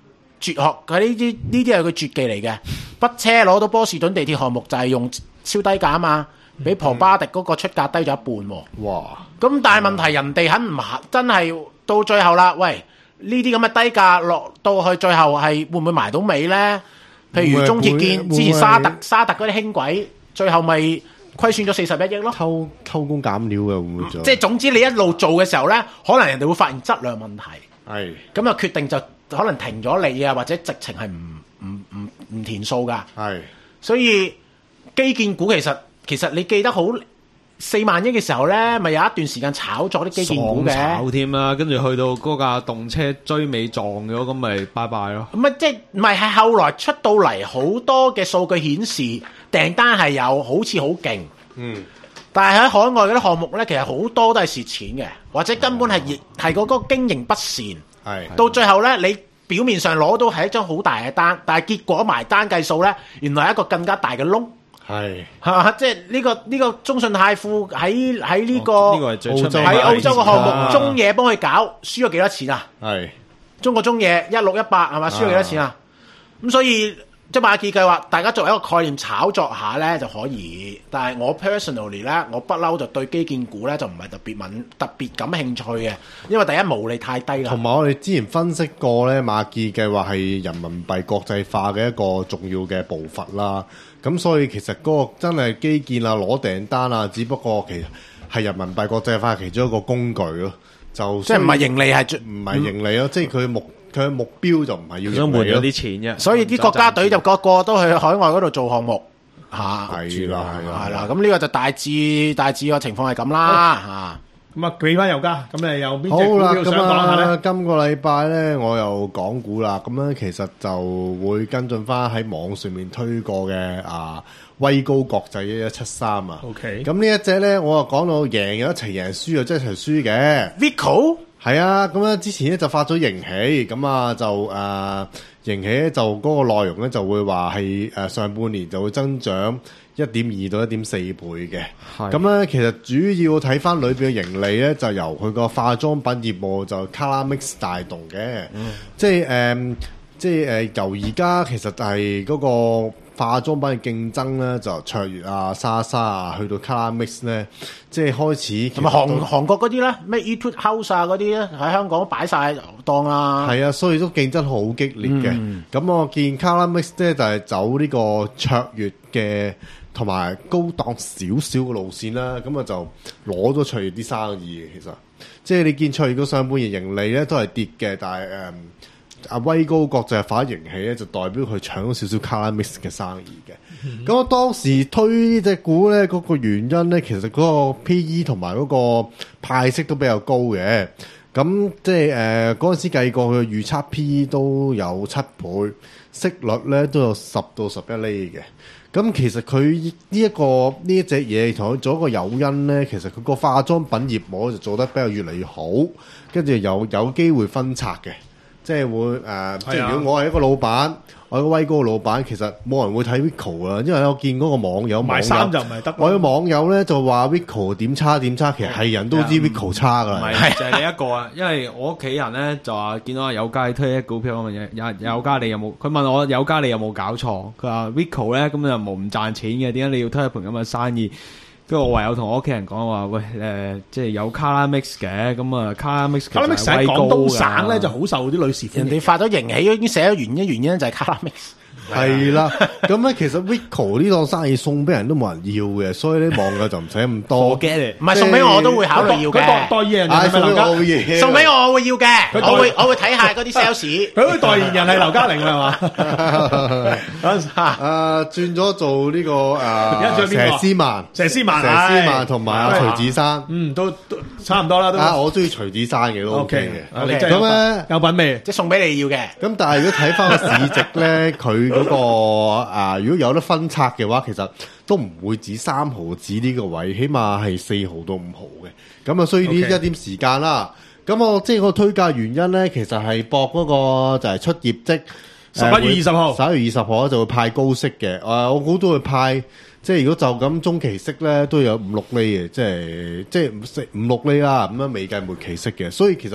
絕學，佢呢啲呢啲係佢絕技嚟嘅。北車攞到波士頓地鐵項目就係用超低價啊嘛，比龐巴迪嗰個出價低咗一半喎。 哇！ 咁但係問題人哋肯唔肯真係到最後啦？喂，呢啲咁嘅低價落到去最後係會唔會埋到尾咧？譬如中鐵建之前沙特沙特嗰啲輕軌，最後咪虧損咗四十一億咯。 偷偷工減料嘅會唔會做？ 即係總之你一路做嘅時候咧，可能人哋會發現質量問題。 係咁就決定就可能停咗你啊，或者直情係唔唔唔唔填數噶。 係， 所以基建股其實其實你記得好四萬億嘅時候咧，咪有一段時間炒作啲基建股嘅， 炒添啦，跟住去到嗰架動車追尾撞咗，咁咪拜拜咯。 唔係即係唔係係後來出到嚟好多嘅數據顯示訂單係有好似好勁， 嗯， 但係喺海外嗰啲項目咧，其實好多都係蝕錢嘅，或者根本係係嗰個經營不善。 係到最後咧，你表面上攞到係一張好大嘅單，但係結果埋單計數咧，原來係一個更加大嘅窿。 係係嘛？即係呢個呢個中信泰富喺喺呢個哦呢個係最出名喺澳洲嘅項啊目，中野幫佢搞，輸咗幾多錢啊？ 係中國中野一六一八係嘛？輸咗幾多錢啊？咁所以即係馬傑計劃，大家作為一個概念炒作下咧就可以。但係我 personally 咧，我不嬲就對基建股咧就唔係特別敏特別感興趣嘅，因為第一毛利太低啦。 同埋我哋之前分析過咧，馬傑計劃係人民幣國際化嘅一個重要嘅步伐啦。咁所以其實嗰個真係基建啊、攞訂單啊，只不過其實係人民幣國際化其中一個工具咯。就即係唔係盈利係最唔係盈利咯，即係佢目佢嘅目標就唔係要想換盈利咯。 咗啲錢啫。 所以啲國家隊就個個都去海外嗰度做項目嚇。 係啦，係啦， 係啦，咁呢個就大致大致個情況係咁啦嚇。 咁啊，俾翻油價，咁你有邊隻好股啦，咁票想講下啊， 咧？ 今個禮拜咧，我又講股啦，咁咧其實就會跟進翻喺網上面推過嘅啊威高國際一一七三啊。 OK 咁呢一隻咧，我啊講到贏又一齊贏，輸又即係一齊輸嘅。 Vico 係啊，咁咧之前咧就發咗盈喜，咁啊就誒盈喜咧就嗰個內容咧就會話係誒上半年就會增長一點二到一點四倍嘅。 係咁咧其實主要睇翻裏邊嘅盈利咧，就由佢個化妝品業務就 ColorMix 帶動嘅。嗯、即係誒、呃，即係誒、呃，由而家其實係嗰個化妝品嘅競爭咧，就卓越啊、莎莎啊，去到 ColorMix 咧，即係開始同埋韓韓國嗰啲咧，咩 Etude House 啊嗰啲咧，喺香港擺晒檔啊。 係啊，所以都競爭好激烈嘅。咁、嗯、我見 ColorMix 咧就係、是、走呢個卓越嘅同埋高檔少少嘅路線啦。咁啊就攞咗卓越啲生意嘅。其實即係你見卓越個上半年盈利咧都係跌嘅，但係誒。嗯阿威高國際發盈喜咧，就代表佢搶咗少少 ColorMix 嘅生意嘅。咁我、嗯、當時推呢隻股咧，嗰、那個原因咧，其實嗰個 P E 同埋嗰個派息都比較高嘅。咁即係誒嗰陣時計過，佢預測 P E 都有七倍，息率咧都有十到十一厘嘅。咁其實佢呢一個呢一隻嘢同佢做一個誘因咧，其實佢個化妝品業務就做得比較越嚟越好，跟住有有機會分拆嘅。即係會誒，呃、即係如果我係一個老闆，我係一個威高嘅老闆，其實冇人會睇 Vico 啊，因為我見嗰個網友買衫就唔係得。 我啲網友咧就話 Vico 點差點差，其實係人都知 Vico 差噶啦。 唔係就係你一個啊，因為我屋企人咧就話見到阿友嘉推一股票咁嘅嘢，有友嘉你有冇？佢問我友嘉你有冇搞錯？佢話 Vico 咧咁就冇唔賺錢嘅，點解你要推一盤咁嘅生意？跟住我唯有同我屋企人講話，喂誒、呃，即係有 ColorMix 嘅，咁啊 ColorMix 其實係威高㗎。 喺廣東省咧就好受啲女士歡迎。 人哋發咗盈喜已經寫咗原因，原因就係 ColorMix。 係啦，咁咧其實 Vico 呢檔生意送俾人都冇人要嘅，所以啲網友就唔使咁多。 Forget it， 唔係送俾我都會考慮要嘅。 代代言人係咪劉嘉？ 送俾我我會要嘅，我會我會睇下嗰啲 sales。 佢代言人係劉嘉玲啦，係嘛？ 啊，轉咗做呢個誒佘詩曼、 佘詩曼、 佘詩曼同埋阿徐子珊， 嗯，都都差唔多啦。都啊，我中意徐子珊嘅都 OK 嘅。 OK， 咁咧有品味， 即係送俾你要嘅。 咁但係如果睇翻個市值咧，佢嗰個啊，如果有得分拆嘅話，其實都唔會止三毫子呢個位，起碼係四毫到五毫嘅。咁啊，需要呢一點時間啦。咁 Okay. 我即係個推介原因咧，其實係博嗰個就係出業績， 十一月二十號， 十一月二十號就會派高息嘅。誒、呃，我估都會派，即係如果就咁中期息咧，都有五六厘嘅，即係即係五五六厘啦。咁樣未計末期息嘅，所以其實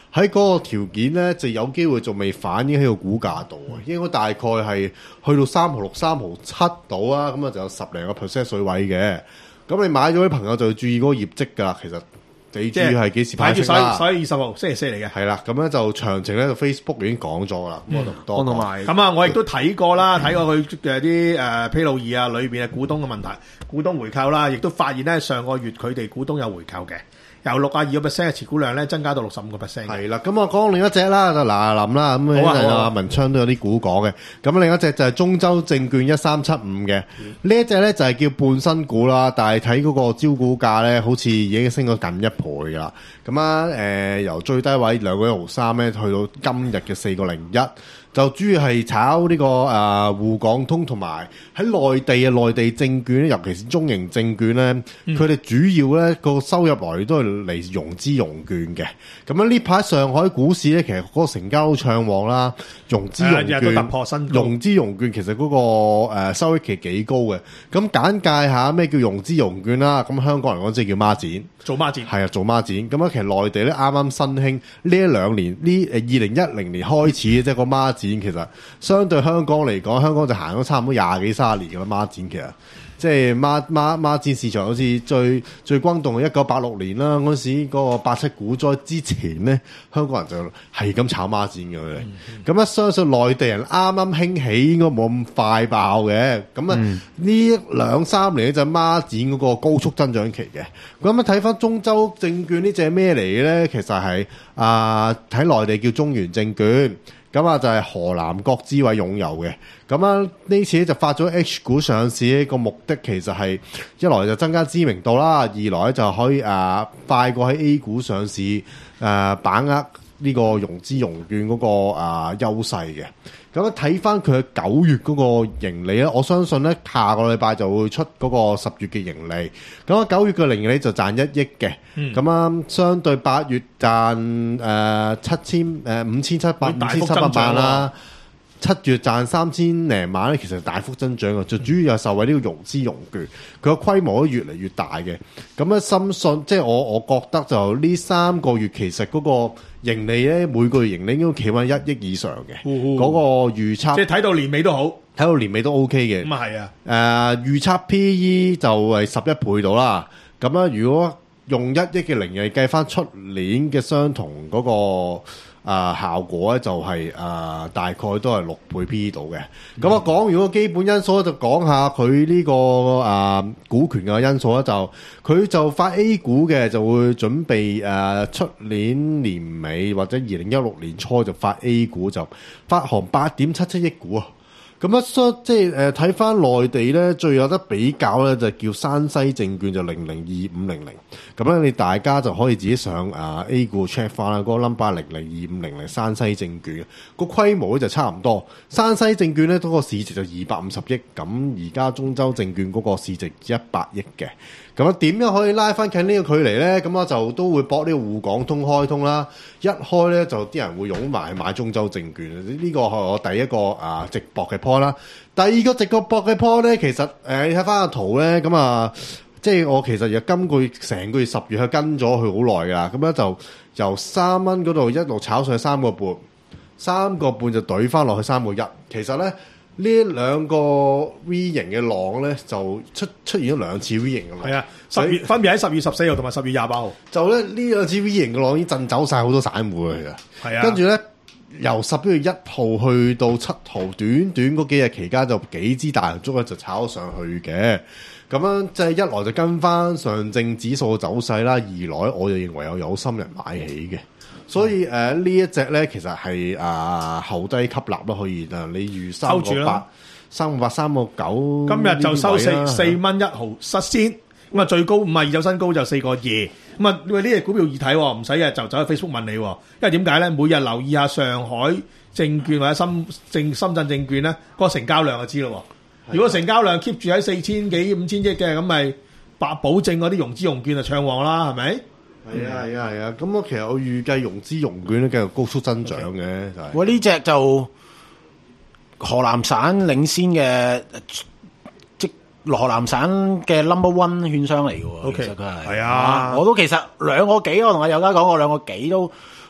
喺嗰個條件咧，就有機會仲未反映喺個股價度啊，應該大概係去到三毫六、三毫七度啊，咁啊就有十零個 percent 水位嘅。咁你買咗啲朋友就要注意嗰個業績㗎，其實。你知係幾時派息啦？ 十一月二十號星期四嚟嘅。 係啦，咁咧就詳情咧就 Facebook 已經講咗啦，咁我就唔多講埋。 咁啊，我亦都睇過啦，睇過佢嘅啲誒披露易啊，裏邊嘅股東嘅問題，股東回購啦，亦都發現咧上個月佢哋股東有回購嘅。由六啊二個 percent 嘅持股量咧，增加到六十五個 percent。係啦，咁我講另一隻啦，就嗱嗱臨啦，咁啊阿文昌都有啲股講嘅。咁另一隻就係中州證券一三七五嘅，呢一隻咧就係叫半新股啦，但係睇嗰個招股價咧，好似已經升咗近一倍噶啦。咁啊誒，由最低位兩個一毫三咧，去到今日嘅四個零一。就主要係炒呢、這個誒滬港通同埋喺內地啊，內地證券咧，尤其是中型證券咧，佢哋、嗯、主要咧個收入來源都係嚟融資融券嘅。咁樣呢排上海股市咧，其實嗰個成交都暢旺啦，融資融券、 啊、都突破新高， 融資融券其實嗰、那個誒、呃、收益期幾高嘅。咁簡介下咩叫融資融券啦？咁香港人講即係叫孖展， 做孖展係啊，做孖展。咁啊，其實內地咧啱啱新興呢一兩年呢誒二零一零年開始即係個孖展。其實相對香港嚟講，香港就行咗差唔多廿幾三十年嘅啦。孖展其實即係孖孖孖展市場，好似最最轟動嘅一九八六年啦，嗰時嗰個八七股災之前咧，香港人就係咁炒孖展嘅佢哋。咁咧、嗯，相信內地人啱啱興起，應該冇咁快爆嘅。咁啊，呢兩三年就孖展嗰個高速增長期嘅。咁啊，睇翻中州證券呢隻咩嚟嘅咧？其實係啊，喺內地叫中原證券。咁啊，就係河南國資委擁有嘅。咁啊，呢次就發咗 H 股上市，個目的其實係一來就增加知名度啦，二來就可以誒快過喺 A 股上市，誒把握呢個融資融券嗰個誒優勢嘅。咁啊，睇翻佢九月嗰個盈利咧，我相信咧下個禮拜就會出嗰個十月嘅盈利。咁啊，九月嘅盈利就賺一億嘅。咁啊、嗯，相對八月賺誒七千誒五千七百五千七百萬啦。七月賺三千零萬咧，其實大幅增長嘅，就主要係受惠呢個融資融券，佢個規模都越嚟越大嘅。咁咧，深信即係我我覺得就呢三個月其實嗰個盈利咧，每個月盈利應該企穩一億以上嘅。嗰個預測即係睇到年尾都好， 睇到年尾都 OK 嘅。咁啊係啊，誒預測 P E 就係十一倍到啦。咁啊，如果用一億嘅盈利計翻出年嘅相同嗰個。啊、呃、效果咧就係、是、啊、呃、大概都係六倍 P E 度嘅。咁我講如果基本因素就講下佢呢、這個啊、呃、股權嘅因素咧，就佢就發 A 股嘅，就會準備誒出、呃、年年尾或者二零一六年初就發 A 股，就發行八點七七億股啊。咁啊，所即係誒睇翻內地咧，最有得比較咧就叫山西證券，就零零二五零零。咁咧，你大家就可以自己上啊 A 股 check 翻啦，嗰、那個 number 零零二五零零山西證券，個規模咧就差唔多。山西證券咧嗰個市值就二百五十億，咁而家中州證券嗰個市值一百億嘅。咁啊，點樣可以拉翻近呢個距離咧？咁我就都會搏呢個滬港通開通啦。一開咧就啲人會湧埋去買中州證券，呢個係我第一個啊直博嘅 point 啦。第二個直個博嘅 point 咧，其實誒、呃、你睇翻個圖咧，咁啊，即係我其實又今個月成個月十月去跟咗佢好耐噶啦。咁咧就由三蚊嗰度一路炒上去三個半，三個半就懟翻落去三個一。其實咧。呢兩個 V 型嘅浪咧，就出出現咗兩次 V 型嘅浪。係啊，十月分別喺十月十四號同埋十月廿八號。就咧呢兩次 V 型嘅浪已經震走晒好多散戶嚟㗎。係啊，跟住咧由十一月一號去到七號，短短嗰幾日期間就幾支大陽燭咧就炒上去嘅。咁樣即係一來就跟翻上證指數嘅走勢啦，二來我就認為有有心人買起嘅。所以誒、呃、呢一隻咧，其實係啊後低吸納都可以啊。你預三個八、三個八、三個九，今日就收四四蚊一毫率先。咁啊最高五十二周新高就四個二。咁啊喂，呢隻股票易睇，唔使日就走去 Facebook 問你。因為點解咧？每日留意下上海證券或者深證深圳證券咧，嗰個成交量就知咯。如果成交量 keep 住喺四千幾五千億嘅，咁咪百保證嗰啲融資融券就暢旺啦，係咪？係啊係啊係啊，咁我其實我預計融資融券咧繼續高速增長嘅，就係。喂，呢隻就河南省領先嘅，即河南省嘅 number one 券商嚟嘅喎。其實佢係係啊，我都其實兩個幾，我同阿友嘉講過兩個幾都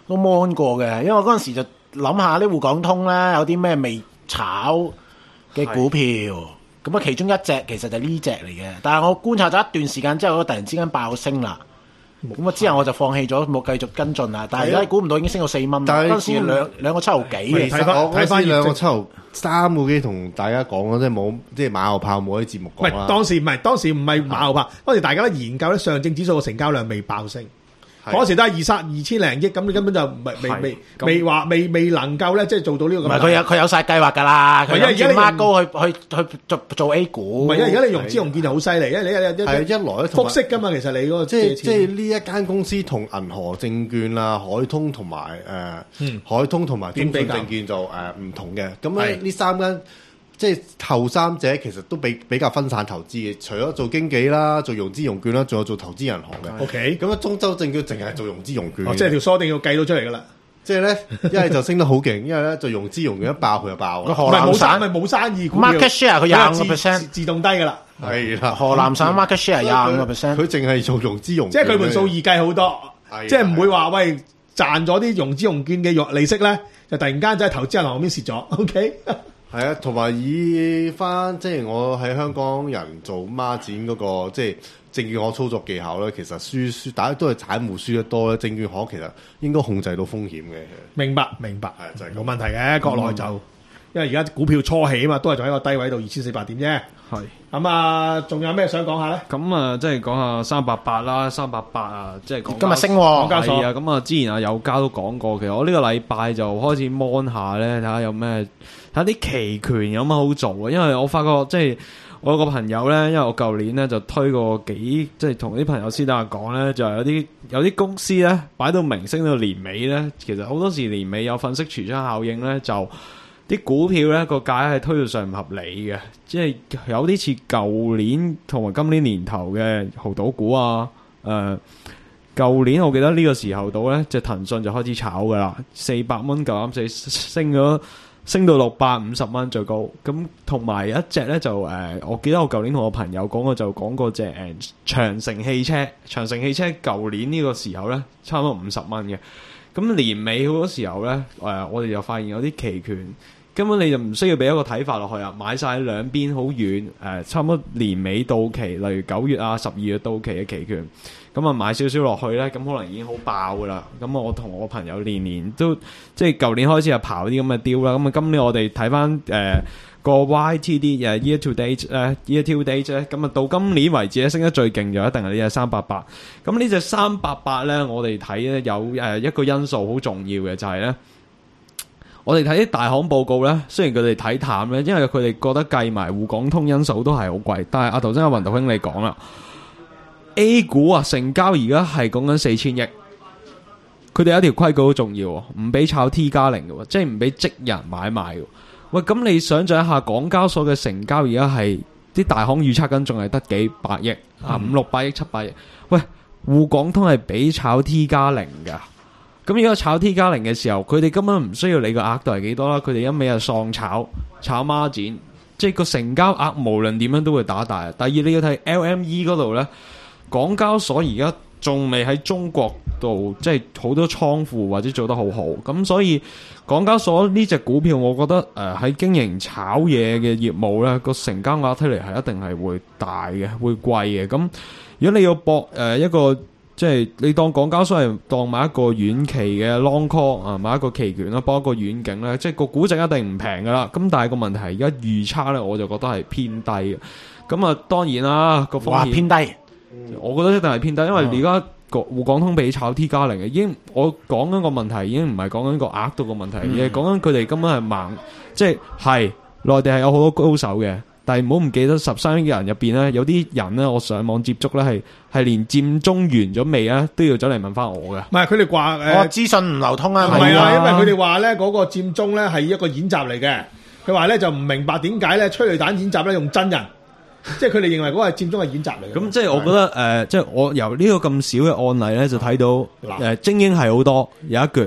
都 mon 過嘅，因為嗰陣時就諗下啲滬港通咧有啲咩未炒嘅股票，咁啊其中一隻其實就呢隻嚟嘅，但係我觀察咗一段時間之後，突然之間爆升啦。咁啊！之後我就放棄咗，冇繼續跟進啦。但係而家估唔到已經升到四蚊，嗰陣時兩兩個七毫幾嘅。 睇翻睇翻兩個七毫三個幾，同大家講嘅，即係冇即係馬後炮冇啲節目講啦。 當時唔係當時唔係馬後炮，當時大家都研究咧上證指數嘅成交量未爆升。嗰時都係二三二千零億，咁你根本就唔係未未未話未未能夠咧，即係做到呢個咁。 唔係佢有佢有曬計劃㗎啦，佢諗住孖高去去去做做 A 股。 唔係，因為而家你融資融券就好犀利，因為你一一係一來複息㗎嘛，其實你嗰個即係即係呢一間公司同銀河證券啊、海通同埋誒海通同埋中信證券就誒唔同嘅。咁咧呢三間。即係後三者其實都比比較分散投資嘅，除咗做經紀啦、做融資融券啦，仲有做投資銀行嘅。 OK， 咁啊中州證券淨係做融資融券。 哦，即係條數一定要計到出嚟㗎啦。 即係咧，一係就升得好勁，一係咧就融資融券一爆佢就爆。 唔係冇生，咪冇生意股票。 market share 佢廿五個 percent 自動低㗎啦。 係啦， 河南省 market share 廿五個 percent， 佢淨係做融資融券。 即係佢盤數易計好多，即係唔會話喂賺咗啲融資融券嘅利息咧，就突然間就喺投資銀行嗰邊蝕咗。OK。 係啊，同埋以翻即係我喺香港人做孖展嗰個即係證券行操作技巧咧，其實輸輸大家都係散戶輸得多咧，證券行其實應該控制到風險嘅。 明白明白， 係就係冇問題嘅。國內就、嗯、因為而家股票初起啊嘛，都係仲喺個低位度二千四百點啫。係咁啊，仲有咩想講下咧？ 咁啊，即係講下三八八啦，三八八啊，即係講今日升喎， 港交所啊。咁啊，之前啊有家都講過，其實我呢個禮拜就開始 mon 下咧，睇下有咩睇下啲期權有乜好做啊。因為我發覺即係我有個朋友咧，因為我舊年咧就推過幾，即係同啲朋友私底下講咧，就係有啲有啲公司咧擺到明升到年尾咧，其實好多時年尾有粉飾櫥窗效應咧就。啲股票咧個價係推到上唔合理嘅，即係有啲似舊年同埋今年年頭嘅濠賭股啊。誒、呃，舊年我記得呢個時候到咧，隻騰訊就開始炒噶啦，四百蚊九啱四升咗，升到六百五十蚊最高。咁同埋一隻咧就誒、呃，我記得我舊年同我朋友講過就講過隻誒長城汽車，長城汽車舊年呢個時候咧差唔多五十蚊嘅。咁年尾好多時候咧，誒、呃、我哋就發現有啲期權。根本你就唔需要俾一個睇法落去啊！買晒兩邊好遠，誒、呃，差唔多年尾到期，例如九月啊、十二月到期嘅期權，咁啊買少少落去咧，咁可能已經好爆噶啦。咁我同我朋友年年都即係舊年開始就刨啲咁嘅雕啦。咁啊，今年我哋睇翻誒個 Y T D 誒 year to date 誒 year to date 咧，咁啊到今年為止咧升得最勁就一定係呢隻三八八。咁呢隻三八八咧，我哋睇咧有誒一個因素好重要嘅就係、是、咧。我哋睇啲大行報告咧，雖然佢哋睇淡咧，因為佢哋覺得計埋滬港通因素都係好貴。但係阿頭先阿雲道兄你講啦 ，A 股啊成交而家係講緊四千億，佢哋有一條規矩好重要，唔俾炒 T 加零嘅，即係唔俾即人買賣嘅。喂，咁你想象一下，港交所嘅成交而家係啲大行預測緊，仲係得幾百億啊，五六百億、七百億。喂，滬港通係俾炒 T 加零噶。咁如果炒 T 加零嘅時候，佢哋根本唔需要理個額度係幾多啦，佢哋一味係喪炒炒孖展，即係個成交額無論點樣都會打大。第二你要睇 L M E 嗰度呢，港交所而家仲未喺中國度，即係好多倉庫或者做得好好，咁所以港交所呢隻股票，我覺得誒喺、呃、經營炒嘢嘅業務呢，個成交額睇嚟係一定係會大嘅，會貴嘅。咁如果你要博誒、呃、一個。即係你當港交所係當買一個遠期嘅 long call 啊，買一個期權啦，幫一個遠景咧，即係個估值一定唔平噶啦。咁但係個問題係而家預測咧，我就覺得係偏低嘅。咁啊，當然啦，個風險偏低， 我覺得一定係偏低，因為而家個滬港通俾炒 T 加零嘅，已經我講緊個問題已經唔係講緊個額度個問題，而係講緊佢哋根本係盲，即係係內地係有好多高手嘅。但係唔好唔記得十三億人入邊咧，有啲人咧，我上網接觸咧，係係連佔中完咗未啊，都要走嚟問翻我嘅。 唔係佢哋話誒資訊唔流通啊， 唔係啊，因為佢哋話咧嗰個佔中咧係一個演習嚟嘅。佢話咧就唔明白點解咧催淚彈演習咧用真人，即係佢哋認為嗰個係佔中係演習嚟嘅。 咁即係我覺得誒、呃，即係我由呢個咁少嘅案例咧，就睇到誒、呃、精英係好多有一橛，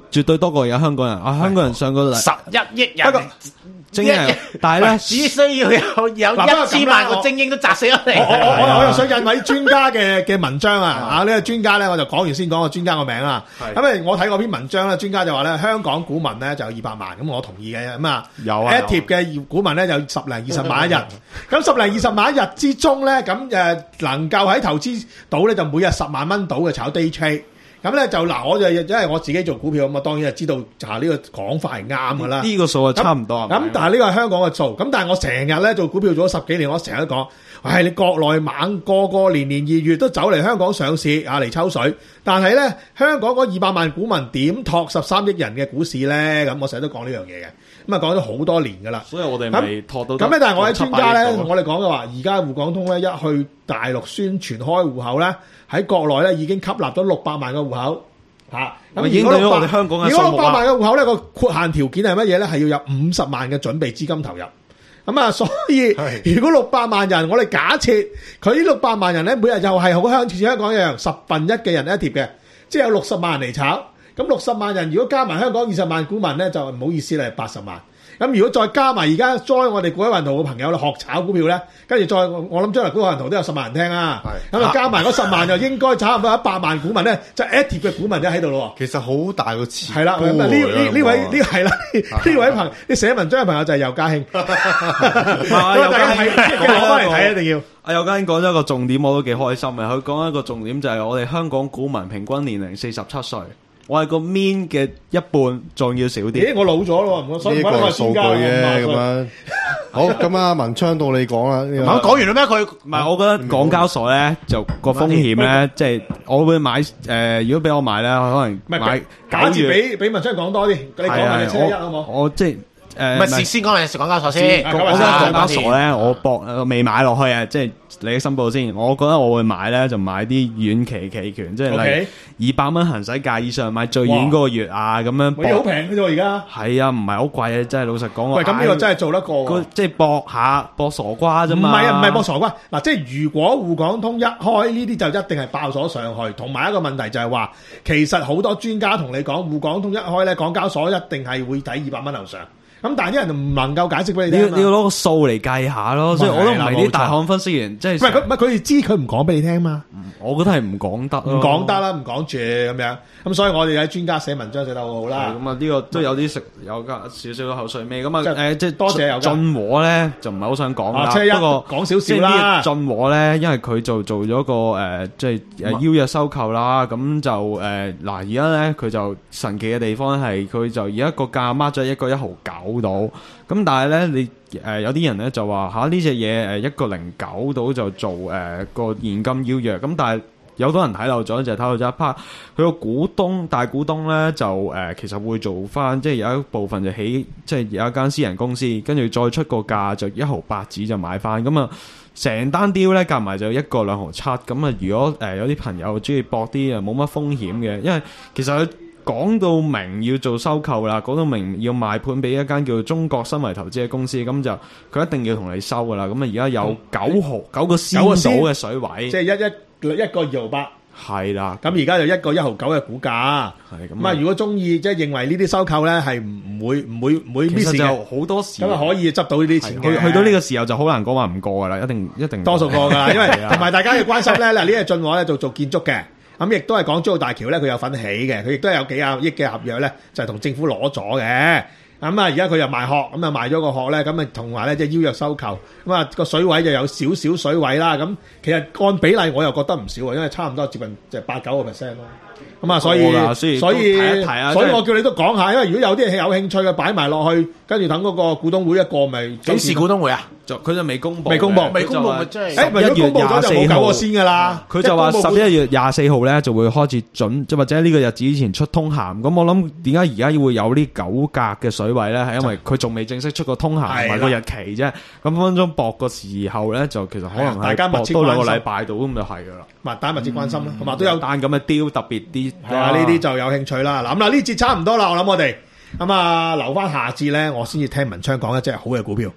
絕對多過有香港人啊！香港人上個嚟十一億人。 精英，但係咧， 只需要有有一千萬個精英都砸死咗你。 我我我我又想引位專家嘅嘅文章啊！啊，呢個專家咧，我就講完先講個專家個名啦。咁啊，我睇嗰篇文章咧，專家就話咧，香港股民咧就有二百萬，咁我同意嘅。咁啊， 有啊 active 嘅股民咧有十零二十萬一日。咁十零二十萬一日之中咧，咁誒能夠喺投資到咧，就每日十萬蚊到嘅炒 day trade。咁咧就嗱，我就因為我自己做股票咁啊，當然係知道就係呢個講法係啱噶啦。 呢個數啊差唔多。 咁但係呢個係香港嘅數。咁但係我成日咧做股票做咗十幾年，我成日都講，唉，你國內猛個個年年二月都走嚟香港上市啊嚟抽水，但係咧香港嗰二百萬股民點托十三億人嘅股市咧？咁我成日都講呢樣嘢嘅。咁啊講咗好多年噶啦。 所以我哋咪托到。 咁咧，但係我喺專家咧，我哋講嘅話，而家滬港通咧一去大陸宣傳開戶口咧。喺國內咧已經吸納咗六百萬個戶口，嚇咁已經到咗我哋香港嘅數目啦。如果六百萬嘅戶口咧，個括限條件係乜嘢咧？係要有五十萬嘅準備資金投入。咁啊，所以如果六百萬人，我哋假設佢呢六百萬人咧，每日又係好香似香港一樣十分一嘅人一貼嘅，即係有六十萬人嚟炒。咁六十萬人如果加埋香港二十萬股民咧，就唔好意思啦，係八十萬。咁如果再加埋而家 join 我哋股海運圖嘅朋友咧，學炒股票咧，跟住再我諗將來股海運圖都有十萬人聽啊。咁啊加埋嗰十萬就應該差唔多一百萬股民咧，就 active 嘅股民都喺度咯。 其實好大個詞。 係啦，呢呢呢位呢係啦，呢位朋你寫文章嘅朋友就係尤家興。咁大家睇，攞翻嚟睇一定要。 阿尤家興講咗一個重點，我都幾開心嘅。佢講一個重點就係我哋香港股民平均年齡四十七歲。我係個 mean 嘅一半，仲要少啲。咦， 我老咗咯，唔所以唔可以話數據嘅咁樣。好，咁啊，文昌到你講啦。 咁講完啦咩？佢唔係，我覺得港交所咧就個風險咧，即係我會買誒，如果俾我買咧，可能買。 假設俾俾文昌講多啲，你講埋你七一好冇？ 我即係。誒， 唔係先講係港交所先。 我覺得港交所咧，我博未買落去啊，即係你嘅申報先。我覺得我會買咧，就買啲遠期期權，即係例如二百蚊行使價以上買最遠嗰個月啊，咁樣。 喂，好平嘅啫，而家。係啊，唔係好貴啊，真係老實講。 喂，咁呢個真係做得過。 即係博下博傻瓜啫嘛。 唔係啊，唔係博傻瓜。嗱，即係如果滬港通一開呢啲就一定係爆咗上去。同埋一個問題就係話，其實好多專家同你講，滬港通一開咧，港交所一定係會抵二百蚊樓上。咁但係啲人就唔能夠解釋俾你聽， 你要攞個數嚟計下咯，所以我都唔係啲大行分析員，即係唔係佢唔係佢哋知佢唔講俾你聽嘛？ 我覺得係唔講得， 唔講得啦，唔講住咁樣。咁所以我哋有專家寫文章寫得好好啦。 咁啊呢個都有啲食有加少少嘅口水味。咁啊誒即係多謝有進和咧就唔係好想講啦。 不過講少少啦。 進和咧，因為佢就做咗個誒即係誒邀約收購啦。咁就誒嗱而家咧佢就神奇嘅地方係佢就而家個價掹咗一個一毫九到。咁但係咧，你誒、呃、有啲人咧就話嚇呢隻嘢誒一個零九到就做誒、呃、個現金邀約，咁但係有好多人睇漏咗，就係睇漏咗一 part。佢個股東大股東咧就誒、呃、其實會做翻，即係有一部分就起，即係有一間私人公司，跟住再出個價就一毫八紙就買翻。咁啊，成單 deal 咧夾埋就一個兩毫七。咁啊，如果誒、呃、有啲朋友中意搏啲啊，冇乜風險嘅，因為其實佢。講到明要做收購啦，講到明要賣盤俾一間叫中國新維投資嘅公司，咁就佢一定要同你收噶啦。咁啊，而家有九毫九個仙到嘅水位， 即係一一一個二毫八， 係啦。 咁而家就一個一毫九嘅股價，係咁啊。如果中意即係認為呢啲收購咧係唔會唔會唔會 miss 嘅， 就好多時咁啊可以執到呢啲錢。 去去到呢個時候就好難講話唔過噶啦，一定一定多數過噶啦，因為同埋大家嘅關心咧，嗱呢個進和咧就做建築嘅。咁亦都係港珠澳大橋咧，佢有份起嘅，佢亦都有幾廿億嘅合約咧，就係同政府攞咗嘅。咁啊，而家佢又賣殼，咁啊賣咗個殼咧，咁啊同埋咧即係邀約收購，咁啊個水位就有少少水位啦。咁其實按比例我又覺得唔少啊，因為差唔多接近就係八九個 percent 咯。咁啊，所以所以所以我叫你都講下，因為如果有啲人有興趣嘅擺埋落去，跟住等嗰個股東會一過咪幾時股東會啊？ 就佢就未公佈， 未公佈， 未公佈咪即係誒，咪一月廿四號先噶啦。 佢就話十一月廿四號咧就會開始準，即或者呢個日子之前出通函。咁我諗點解而家會有呢九格嘅水位咧？係因為佢仲未正式出個通函同埋個日期啫。咁分分鐘搏個時候咧，就其實可能係搏多兩個禮拜到咁就係噶啦。 咪大家密切關心啦，同埋都有單咁嘅 deal 特別啲。 係啊，呢啲就有興趣啦。嗱咁啦，呢節差唔多啦，我諗我哋咁啊留翻下節咧，我先至聽文昌講一隻好嘅股票。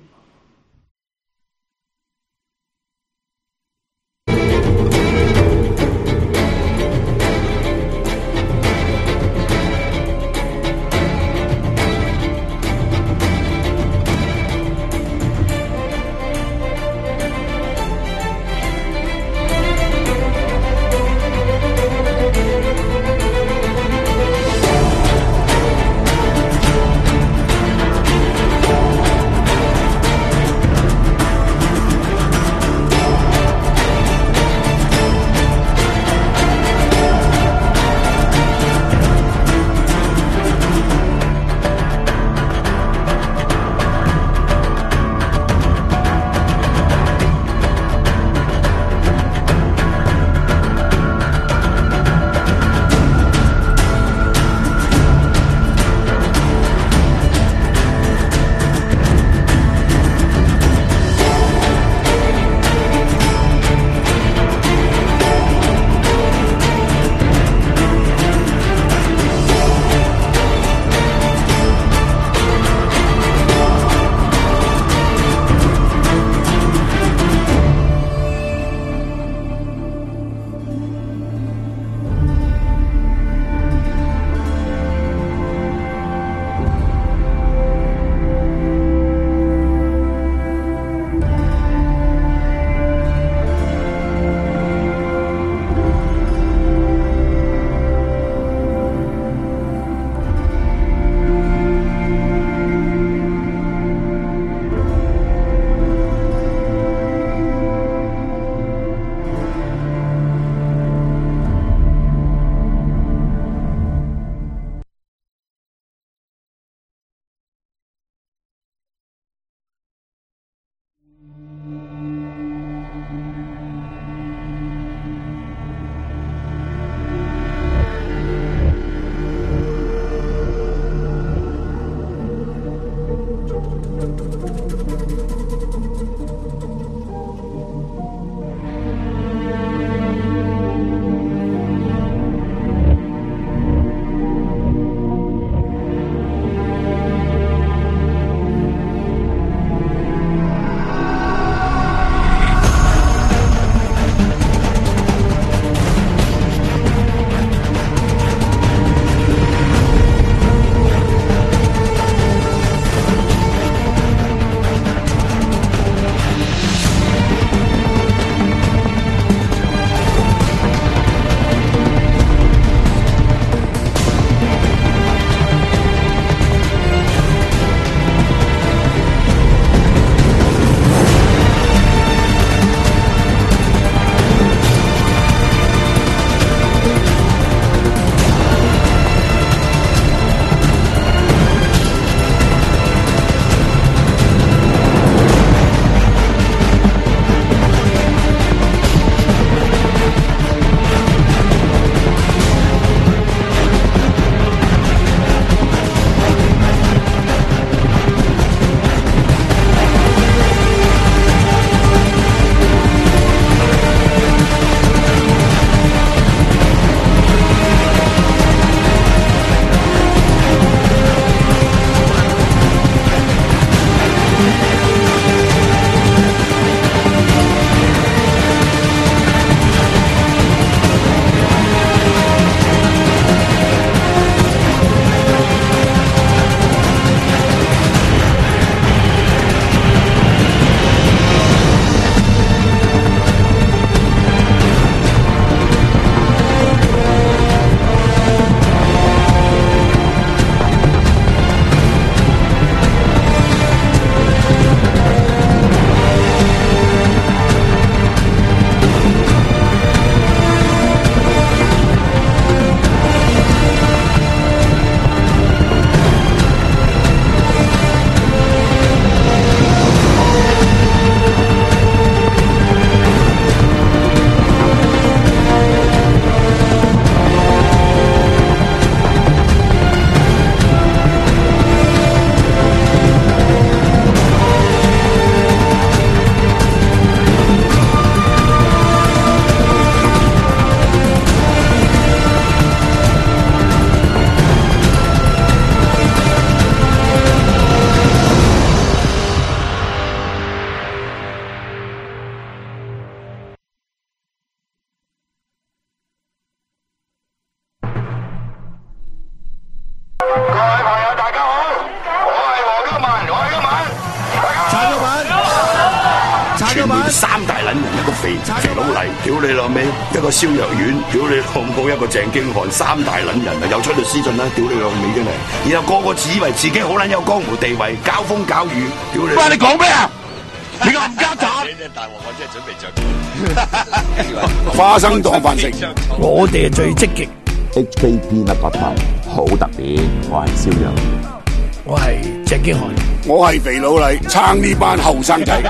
麗，屌你老味，一個蕭若元，屌你老母一個鄭經翰，三大撚人啊，又出律師信啦，屌你老味真係，然後個個自以為自己好撚有江湖地位，交風交雨，屌你！喂，你講咩啊？你個冚家鏟！你大鑊，我真係準備着花生當飯食，我哋係最積極。H K P 一百八好特別，我係蕭若元，我係鄭經翰，我係肥佬黎，撐呢班後生仔。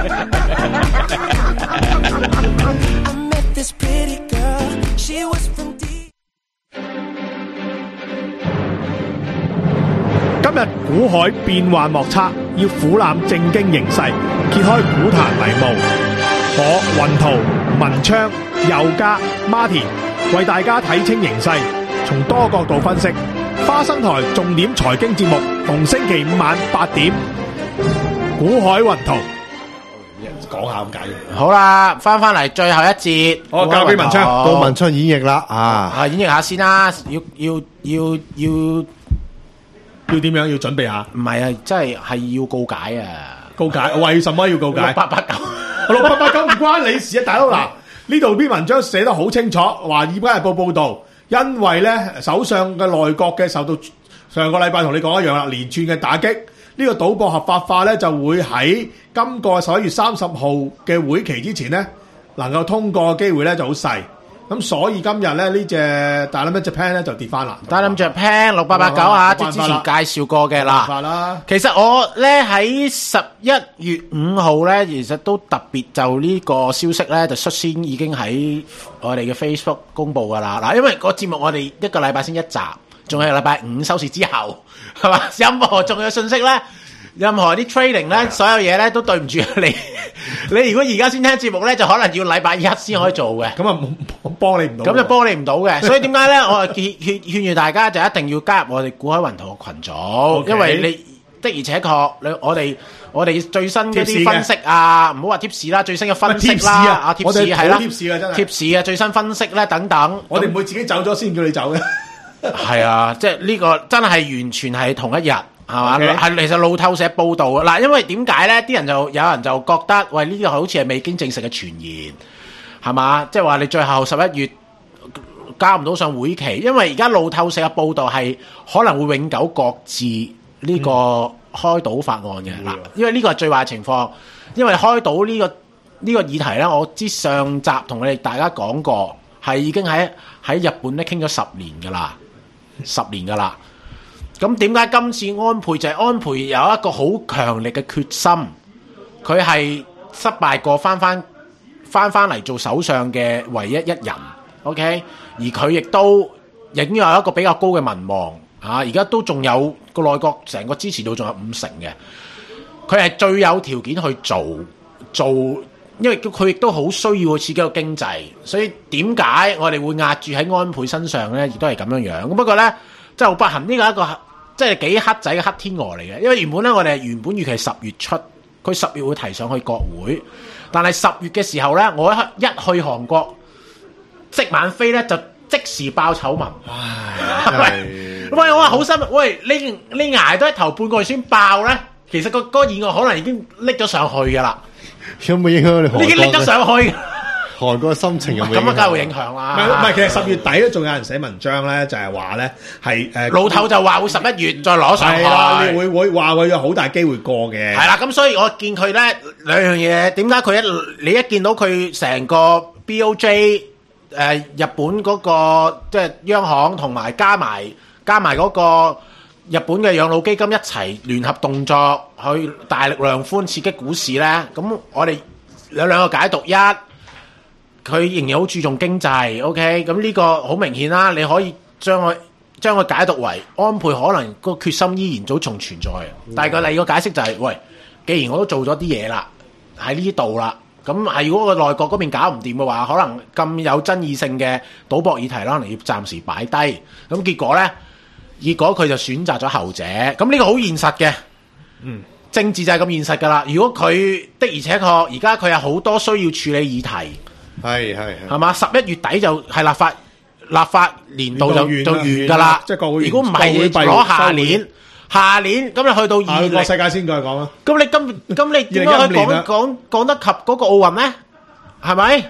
今日股海變幻莫測，要俯瞰正經形勢，揭開股壇迷霧。我雲圖、文昌、佑嘉、Martin 為大家睇清形勢，從多角度分析。花生台重點財經節目，逢星期五晚八點，股海雲圖。講下咁解。 好啦，翻翻嚟最後一節， 我交俾文昌， 到文昌演繹啦啊！ 啊，演繹下先啦，要要要要。 要點樣？要準備下？ 唔係啊，真係係要告解啊！ 告解？為什麼要告解？ 六八八九， 六八八九唔關你事啊，大佬嗱，呢度篇文章寫得好清楚，話《業界日報》報導，因為咧首相嘅內閣嘅受到上個禮拜同你講一樣啦，連串嘅打擊，呢、這個賭博合法化咧就會喺今個十一月三十號嘅會期之前咧能夠通過嘅機會咧就好細。咁所以今日咧呢隻大冧一隻 Japan 咧就跌翻啦， 大冧隻 Japan 六八八九啊，即係之前介紹過嘅啦。其實我咧喺十一月五號咧，其實都特別就呢個消息咧，就率先已經喺我哋嘅 Facebook 公佈噶啦。嗱，因為個節目我哋一個禮拜先一集，仲係禮拜五收視之後，係嘛？任何重要信息咧。任何啲 trading 咧，所有嘢咧都對唔住你。你如果而家先聽節目咧，就可能要禮拜一先可以做嘅。咁啊，幫你唔到。咁就幫你唔到嘅。所以點解咧？我係勸勸勸喻大家就一定要加入我哋股海雲圖嘅群組， okay. 因為你的而且確，你我哋我哋最新嗰啲分析啊，唔好話貼士啦，最新嘅分析啦，啊貼士係啦，貼士啊真係貼士啊，最新分析咧等等。我哋唔會自己走咗先叫你走嘅。係啊，即係呢個真係完全係同一日。係嘛？係、okay. 其實路透社報道嘅嗱，因為點解咧？啲人就有人就覺得，喂呢、這個好似係未經證實嘅傳言，係嘛？即係話你最後十一月交唔到上會期，因為而家路透社嘅報道係可能會永久擱置呢個開賭法案嘅嗱、嗯，因為呢個係最壞情況。因為開賭呢、這個呢、這個議題咧，我知上集同你哋大家講過，係已經喺喺日本咧傾咗十年噶啦，十年噶啦。咁點解今次安倍就係安倍有一個好強力嘅決心，佢係失敗過翻翻翻翻嚟做首相嘅唯一一人 ，OK？ 而佢亦都已經有一個比較高嘅民望，嚇而家都仲有個內閣成個支持度仲有五成嘅，佢係最有條件去做做，因為佢亦都好需要去刺激個經濟，所以點解我哋會壓住喺安倍身上咧？亦都係咁樣樣。咁不過咧，真係好不幸，呢個係一個。即係幾黑仔嘅黑天鵝嚟嘅，因為原本咧我哋原本預期係十月出，佢十月會提上去國會，但係十月嘅時候咧，我一去韓國即晚飛咧就即時爆醜聞。唉，喂，我話好心，喂，你你捱都係頭半個月先爆咧，其實個嗰個議案可能已經拎咗上去噶啦， 有冇影響你？ 已經拎咗上去。 韓國嘅心情有冇？ 咁啊，梗係會影響啦。 唔係唔係，其實十月底都仲有人寫文章咧，就係話咧係誒路透就話會十一月再攞上去， 係會會話佢有好大機會過嘅。係啦，咁所以我見佢咧兩樣嘢，點解佢一你一見到佢成個 B O J 誒、呃、日本嗰、嗰個即係央行同埋加埋加埋嗰個日本嘅養老基金一齊聯合動作去大力量寬刺激股市咧？咁我哋有兩個解讀一。佢仍然好注重經濟 ，OK， 咁呢個好明顯啦。你可以將佢將佢解讀為安倍可能個決心依然早仲存在，但係個第二個解釋就係、是，喂，既然我都做咗啲嘢啦，喺呢度啦，咁係如果個內閣嗰邊搞唔掂嘅話，可能咁有爭議性嘅賭博議題可能要暫時擺低。咁結果咧，結果佢就選擇咗後者。咁呢個好現實嘅，嗯，政治就係咁現實噶啦。如果佢的而且確而家佢有好多需要處理議題。係係係，係嘛？十一月底就係立法立法年度就就完噶啦。即係國會，如果唔係攞下年，下年咁你去到二零世界先再講啦。 咁你今咁你點解可以講講講得及嗰個奧運咧？係咪？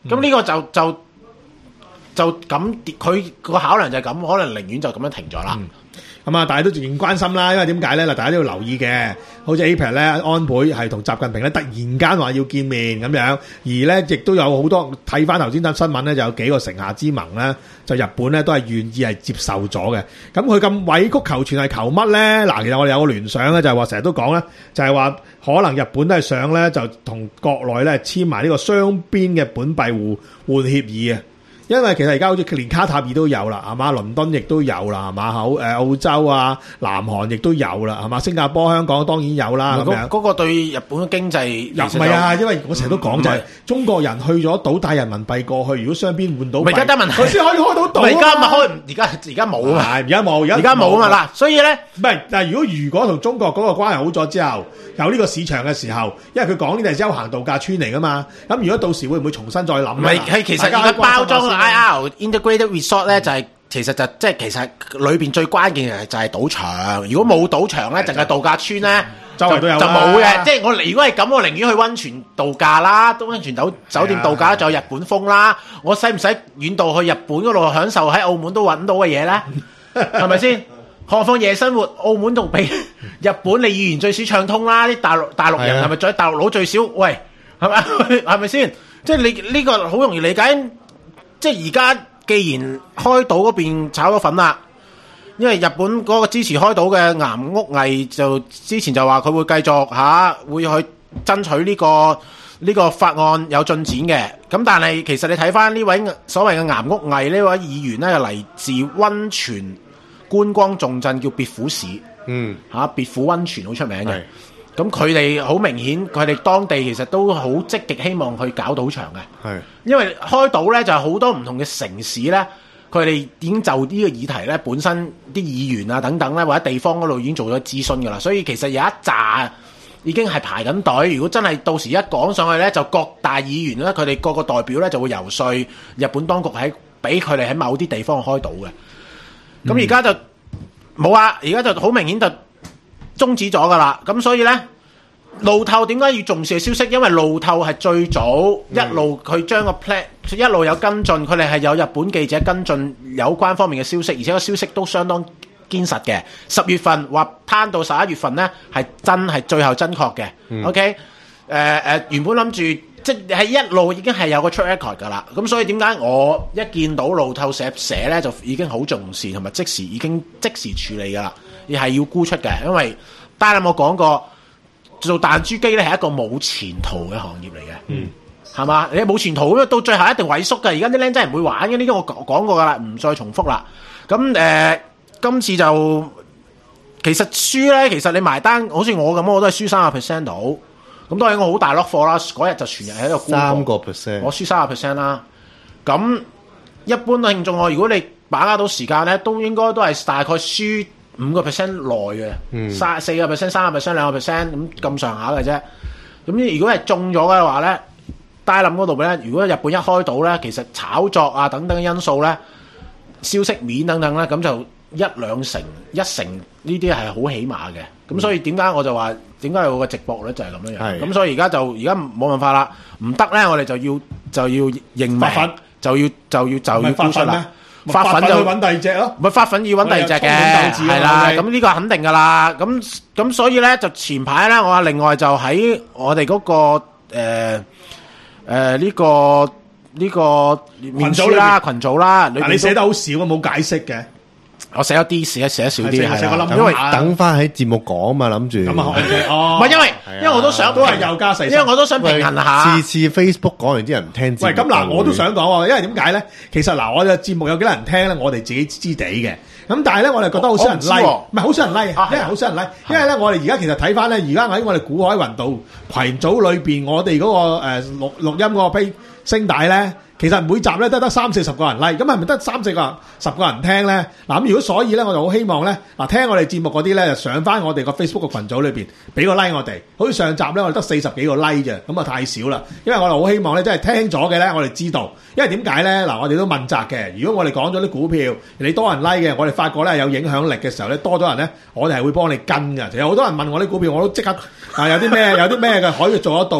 咁呢個就就就咁，佢個考量就係咁，可能寧願就咁樣停咗啦。 咁啊，大家都仍然關心啦，因為點解咧？嗱，大家都要留意嘅，好似 A P E C 咧，安倍係同習近平咧突然間話要見面咁樣，而咧亦都有好多睇翻頭先單新聞咧，就有幾個城下之盟咧，就日本咧都係願意係接受咗嘅。咁佢咁委曲求全係求乜咧？嗱，其實我哋有個聯想咧，就係話成日都講咧，就係話可能日本都係想咧，就同國內咧簽埋呢個雙邊嘅本幣互換協議啊。因為其實而家好似連卡塔爾都有啦，係嘛？倫敦亦都有啦，係嘛？好誒，澳洲啊、南韓亦都有啦，係嘛？新加坡、香港當然有啦。咁樣嗰個對日本嘅經濟唔係啊，因為我成日都講就係中國人去咗賭帶人民幣過去，如果雙邊換到， 咪而家得問題， 佢先可以開到賭。 而家咪開，而家而家冇啊， 而家冇， 而家冇啊嘛嗱，所以咧， 唔係但係如果如果同中國嗰個關係好咗之後，有呢個市場嘅時候，因為佢講呢啲係休閒度假村嚟噶嘛，咁如果到時會唔會重新再諗？ 唔係係其實而家包裝 I R Integrated Resort 咧就係、是、其實就即係其實裏邊最關鍵嘅就係賭場。如果冇賭場咧，淨係度假村咧，周圍都有就冇嘅。即係我如果係咁，我寧願去溫泉度假啦，都溫泉酒酒店度假，仲有日本風啦。我使唔使遠到去日本嗰度享受喺澳門都揾到嘅嘢咧？係咪先？何況夜生活，澳門仲比日本你語言最少暢通啦。啲大陸大陸人係咪在大陸佬最少？喂，係咪係咪先？即係你呢個好容易理解。即係而家。既然開島嗰邊炒咗粉啦，因為日本嗰個支持開島嘅岩屋毅就之前就話佢會繼續嚇、啊，會去爭取呢、呢個呢、呢個法案有進展嘅。咁但係其實你睇翻呢位所謂嘅岩屋毅呢位議員咧，係嚟自溫泉觀光重鎮叫別府市，嗯嚇、啊、別府溫泉好出名嘅。咁佢哋好明顯，佢哋當地其實都好積極希望去搞賭場嘅。係，因為開島咧就係好多唔同嘅城市咧，佢哋已經就呢個議題咧，本身啲議員啊等等咧，或者地方嗰度已經做咗諮詢噶啦。所以其實有一紮已經係排緊隊。如果真係到時一講上去咧，就各大議員咧，佢哋各個代表咧就會游說日本當局喺俾佢哋喺某啲地方開島嘅。咁而家就冇啊，而家就好明顯就終止咗噶啦，咁所以咧，路透點解要重視嘅消息？因為路透係最早一路佢將個 plan 一路有跟進，佢哋係有日本記者跟進有關方面嘅消息，而且個消息都相當堅實嘅。十月份話攤到十一月份咧，係真係最後真確嘅。嗯、OK，誒、呃、誒、呃，原本諗住即係一路已經係有個 track record 噶啦，咁所以點解我一見到路透社寫咧，就已經好重視同埋即時已經即時處理噶啦。而係要沽出嘅，因為大家有冇講過做彈珠機咧係一個冇前途嘅行業嚟嘅，嗯，係嘛？你冇前途，因為到最後一定萎縮嘅。而家啲僆仔唔會玩嘅，呢啲我講過噶啦，唔再重複啦。咁誒、呃，今次就其實輸咧，其實你埋單，好似我咁，我都係輸三十 percent 到。咁當然我好大 lock 貨啦，嗰日就全日喺度沽三個 percent，我輸三十 percent 啦。咁一般嘅聽眾我，如果你把握到時間咧，都應該都係大概輸五個 percent 內嘅，三四個 percent、三個 percent、兩個 percent 咁咁上下嘅啫。咁如果係中咗嘅話咧，大冧嗰度咧，如果日本一開到咧，其實炒作啊等等嘅因素咧，消息面等等咧，咁就一兩成、一成呢啲係好起碼嘅。咁、嗯、所以點解我就話點解有個直播率就係咁樣樣。咁所以而家就而家冇辦法啦，唔得咧，我哋就要就要認命，就要就要就要沽出啦。發粉就揾第二隻咯，唔係發粉要揾第二隻嘅，係啦，咁呢個肯定噶啦，咁咁所以咧就前排咧，我話另外就喺我哋嗰、那個誒誒呢個呢、這個面書啦群組啦， 嗱你寫得好少啊，冇解釋嘅。 我寫咗啲，寫寫少啲係啦， 因為等翻喺節目講嘛，諗住。 咁啊，哦， 唔係因為，因為我都想都係又加細， 因為我都想平衡下。 次次 Facebook 講完啲人唔聽節目。 喂，咁嗱，我都想講喎，因為點解咧？其實嗱，我嘅節目有幾多人聽咧？我哋自己知知地嘅。咁但係咧，我哋覺得好少人 like，唔係好少人 like，因為好少人 like。因為咧，我哋而家其實睇翻咧，而家喺我哋股海雲道群組裏邊，我哋嗰個誒錄錄音嗰個聲帶咧。其實每集咧都得三四十個人 like，咁係咪得三四個人十個人聽咧？嗱咁如果所以咧，我就好希望咧，嗱聽我哋節目嗰啲咧，就上翻我哋個 Facebook 嘅群組裏邊，俾個 like 我哋。好似上集咧，我哋得四十幾個 like 啫，咁啊太少啦。因為我哋好希望咧，即係聽咗嘅咧，我哋知道。因為點解咧？嗱，我哋都問責嘅。如果我哋講咗啲股票，你多人 like 嘅，我哋發覺咧有影響力嘅時候咧，多咗人咧，我哋係會幫你跟㗎。其實好多人問我啲股票，我都即刻啊有啲咩有啲咩嘅可以做得到嘅。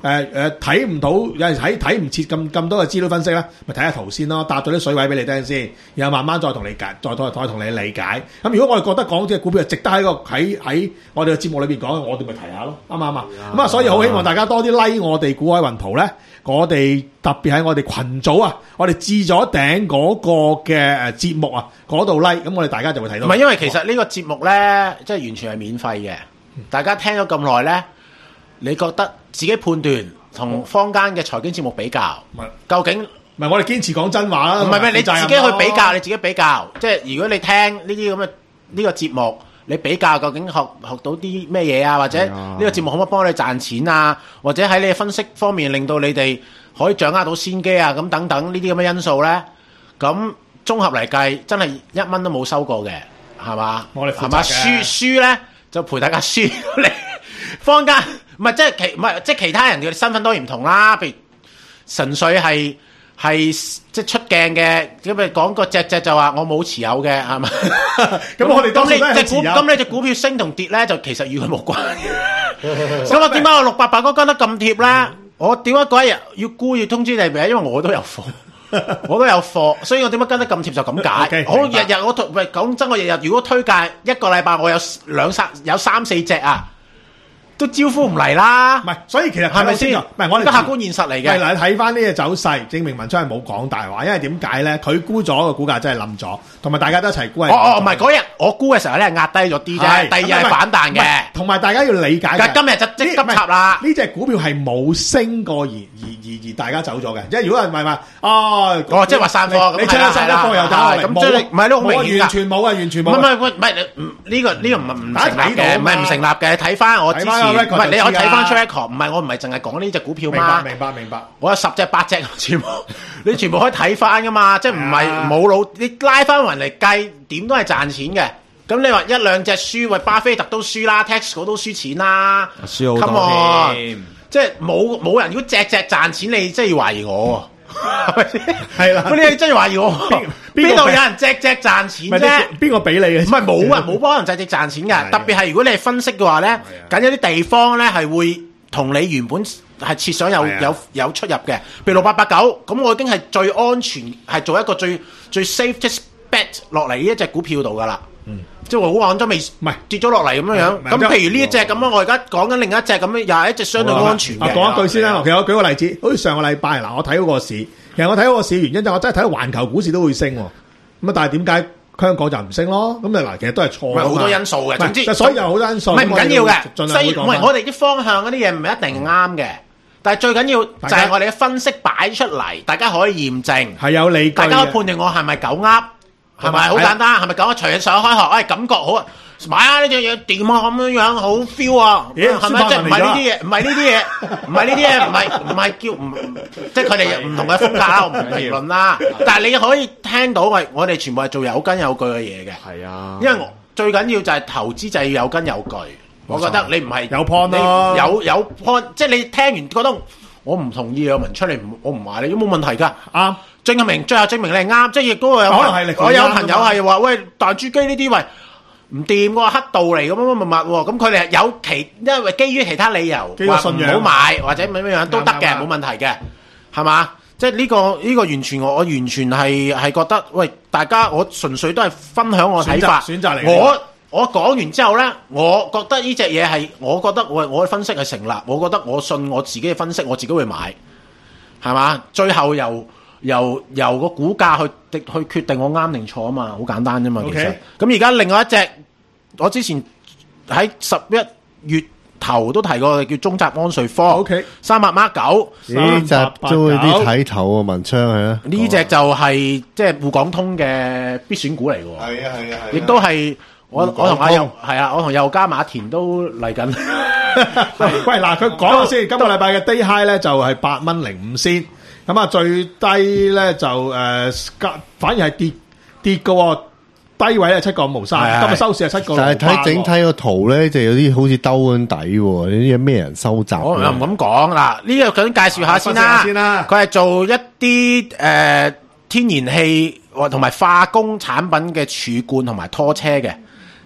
誒誒睇唔到，有陣時睇睇唔切咁咁多嘅資料分析咧，咪睇下圖先咯，搭咗啲水位俾你聽先，然後慢慢再同你解，再再再同你理解。咁如果我哋覺得講隻股票係值得喺個喺喺我哋嘅節目裏邊講，我哋咪提下咯，啱唔啱啊？咁啊，所以好希望大家多啲 like 我哋股海雲圖咧，我哋特別喺我哋群組啊，我哋置咗頂嗰個嘅誒節目啊，嗰度 like，咁我哋大家就會睇到。 唔係因為其實呢個節目咧，即係完全係免費嘅，大家聽咗咁耐咧，你覺得自己判斷同坊間嘅財經節目比較，究竟唔係我哋堅持講真話啦？ 唔係唔係，你自己去比較，你自己比較，即係如果你聽呢啲咁嘅呢個節目，你比較究竟學學到啲咩嘢啊？或者呢個節目可唔可以幫你賺錢啊？或者喺你嘅分析方面令到你哋可以掌握到先機啊？咁等等呢啲咁嘅因素咧，咁綜合嚟計，真係一蚊都冇收過嘅，係嘛？ 我哋係嘛？輸輸咧就陪大家輸你坊間。唔係即係其唔係即係其他人嘅身份當然唔同啦，譬如純粹係係即係出鏡嘅，咁咪講個隻隻就話我冇持有嘅係咪？ 咁我哋當你時都係隻股咁你隻股票升同跌咧，就其實與佢無關。咁我點解我六八八嗰跟得咁貼咧？我點解嗰一日要沽要通知你咪？因為我都有貨，我都有貨，所以我點解跟得咁貼就咁解。我日日我喂講真，我日日如果推介一個禮拜，我有兩三有三四隻啊。都招呼唔嚟啦， 唔係，所以其實係咪先？ 唔係我哋客觀現實嚟嘅。 係嗱，睇翻呢個走勢，證明文昌係冇講大話，因為點解咧？佢沽咗個股價真係冧咗，同埋大家都一齊沽。 哦哦，唔係嗰日我沽嘅時候咧，壓低咗啲啫，第二日係反彈嘅。 同埋大家要理解， 但係今日就即急插啦。 呢隻股票係冇升過而而而而大家走咗嘅，即係如果係唔係話哦， 哦，即係話散貨， 你出咗散貨又走落嚟， 咁即係唔係都好明顯㗎？ 完全冇啊，完全冇。 唔係唔係唔係，呢個呢個唔唔成立嘅，唔係唔成立嘅。睇翻我之前，唔係你我睇翻 track， 唔係我唔係淨係講呢隻股票嘛。 明白明白明白。 我有十隻八隻全部，你全部可以睇翻噶嘛，即係唔係冇腦，你拉翻勻嚟計，點都係賺錢嘅。咁你話一兩隻輸，喂，巴菲特都輸啦 ，Tesco 都輸錢啦， 輸好多添。 即係冇冇人如果隻隻賺錢，你真係要懷疑我，係咪先？係啦，你真係懷疑我，邊度有人隻隻賺錢啫？ 邊個俾你嘅？ 唔係冇啊，冇幫人隻隻賺錢嘅。特別係如果你係分析嘅話咧，緊有啲地方咧係會同你原本係設想有有有出入嘅。譬如六八八九，咁我已經係最安全，係做一個最最 safety bet 落嚟呢一隻股票度噶啦。嗯，即係話好穩咗未？唔係跌咗落嚟咁樣樣。咁譬如呢一隻咁樣，我而家講緊另一隻咁樣，又係一隻相對安全嘅。 講一句先啦，其實我舉個例子，好似上個禮拜嗱，我睇嗰個市，其實我睇嗰個市原因就我真係睇到環球股市都會升，咁啊，但係點解香港就唔升咯？咁啊嗱，其實都係錯。 好多因素嘅，總之所以有好多因素。唔係唔緊要嘅，所以唔係我哋啲方向嗰啲嘢唔係一定啱嘅，但係最緊要就係我哋嘅分析擺出嚟，大家可以驗證， 係有理據， 大家判斷我係咪狗噏。係咪好簡單？係咪講隨日上開學？哎，感覺好啊！買啊呢隻嘢掂啊咁樣樣，好 feel 啊！係咪即係唔係呢啲嘢？唔係呢啲嘢？唔係呢啲嘢？唔係唔係叫唔即係佢哋唔同嘅風格啦，我唔評論啦。但係你可以聽到，喂，我哋全部係做有根有據嘅嘢嘅。係啊，因為我最緊要就係投資就係要有根有據。我覺得你唔係有 point 咯， 有有 point，即係你聽完覺得我唔同意，有文出嚟，我唔買你都冇問題㗎。啱。證明最後證明你係啱，即係亦都有可能係我有朋友係話喂彈珠機呢啲喂唔掂喎，黑道嚟咁乜乜乜喎，咁佢哋有其因為基於其他理由話唔好買或者乜乜樣都得嘅，冇問題嘅，係嘛？即係呢個呢個完全我我完全係係覺得喂大家我純粹都係分享我睇法選擇嚟。 我我講完之後咧，我覺得呢隻嘢係我覺得我我嘅分析係成立，我覺得我信我自己嘅分析，我自己會買，係嘛？最後又。由由個股價去去決定我啱定錯啊嘛，好簡單啫嘛。其實咁而家另外一隻，我之前喺十一月頭都提過，叫中集安瑞科。O K，三百孖九呢隻都會啲睇頭啊，文昌係啊。 呢隻就係即係滬港通嘅必選股嚟嘅喎。 係啊係啊係。 亦都係我我同阿佑係啊，我同佑加馬田都嚟緊。 喂嗱，佢講咗先，今個禮拜嘅 day high 咧就係八蚊零五仙。咁啊，最低咧就誒、呃，反而係跌跌嘅，低位係七個五毫三，今日收市係七個六。 但係睇整體個圖咧，就有啲好似兜緊底喎，呢啲咩人收集？ 我又唔咁講嗱，呢個究竟介紹下先啦。先啦，佢係做一啲誒、呃、天然氣或同埋化工產品嘅儲罐同埋拖車嘅。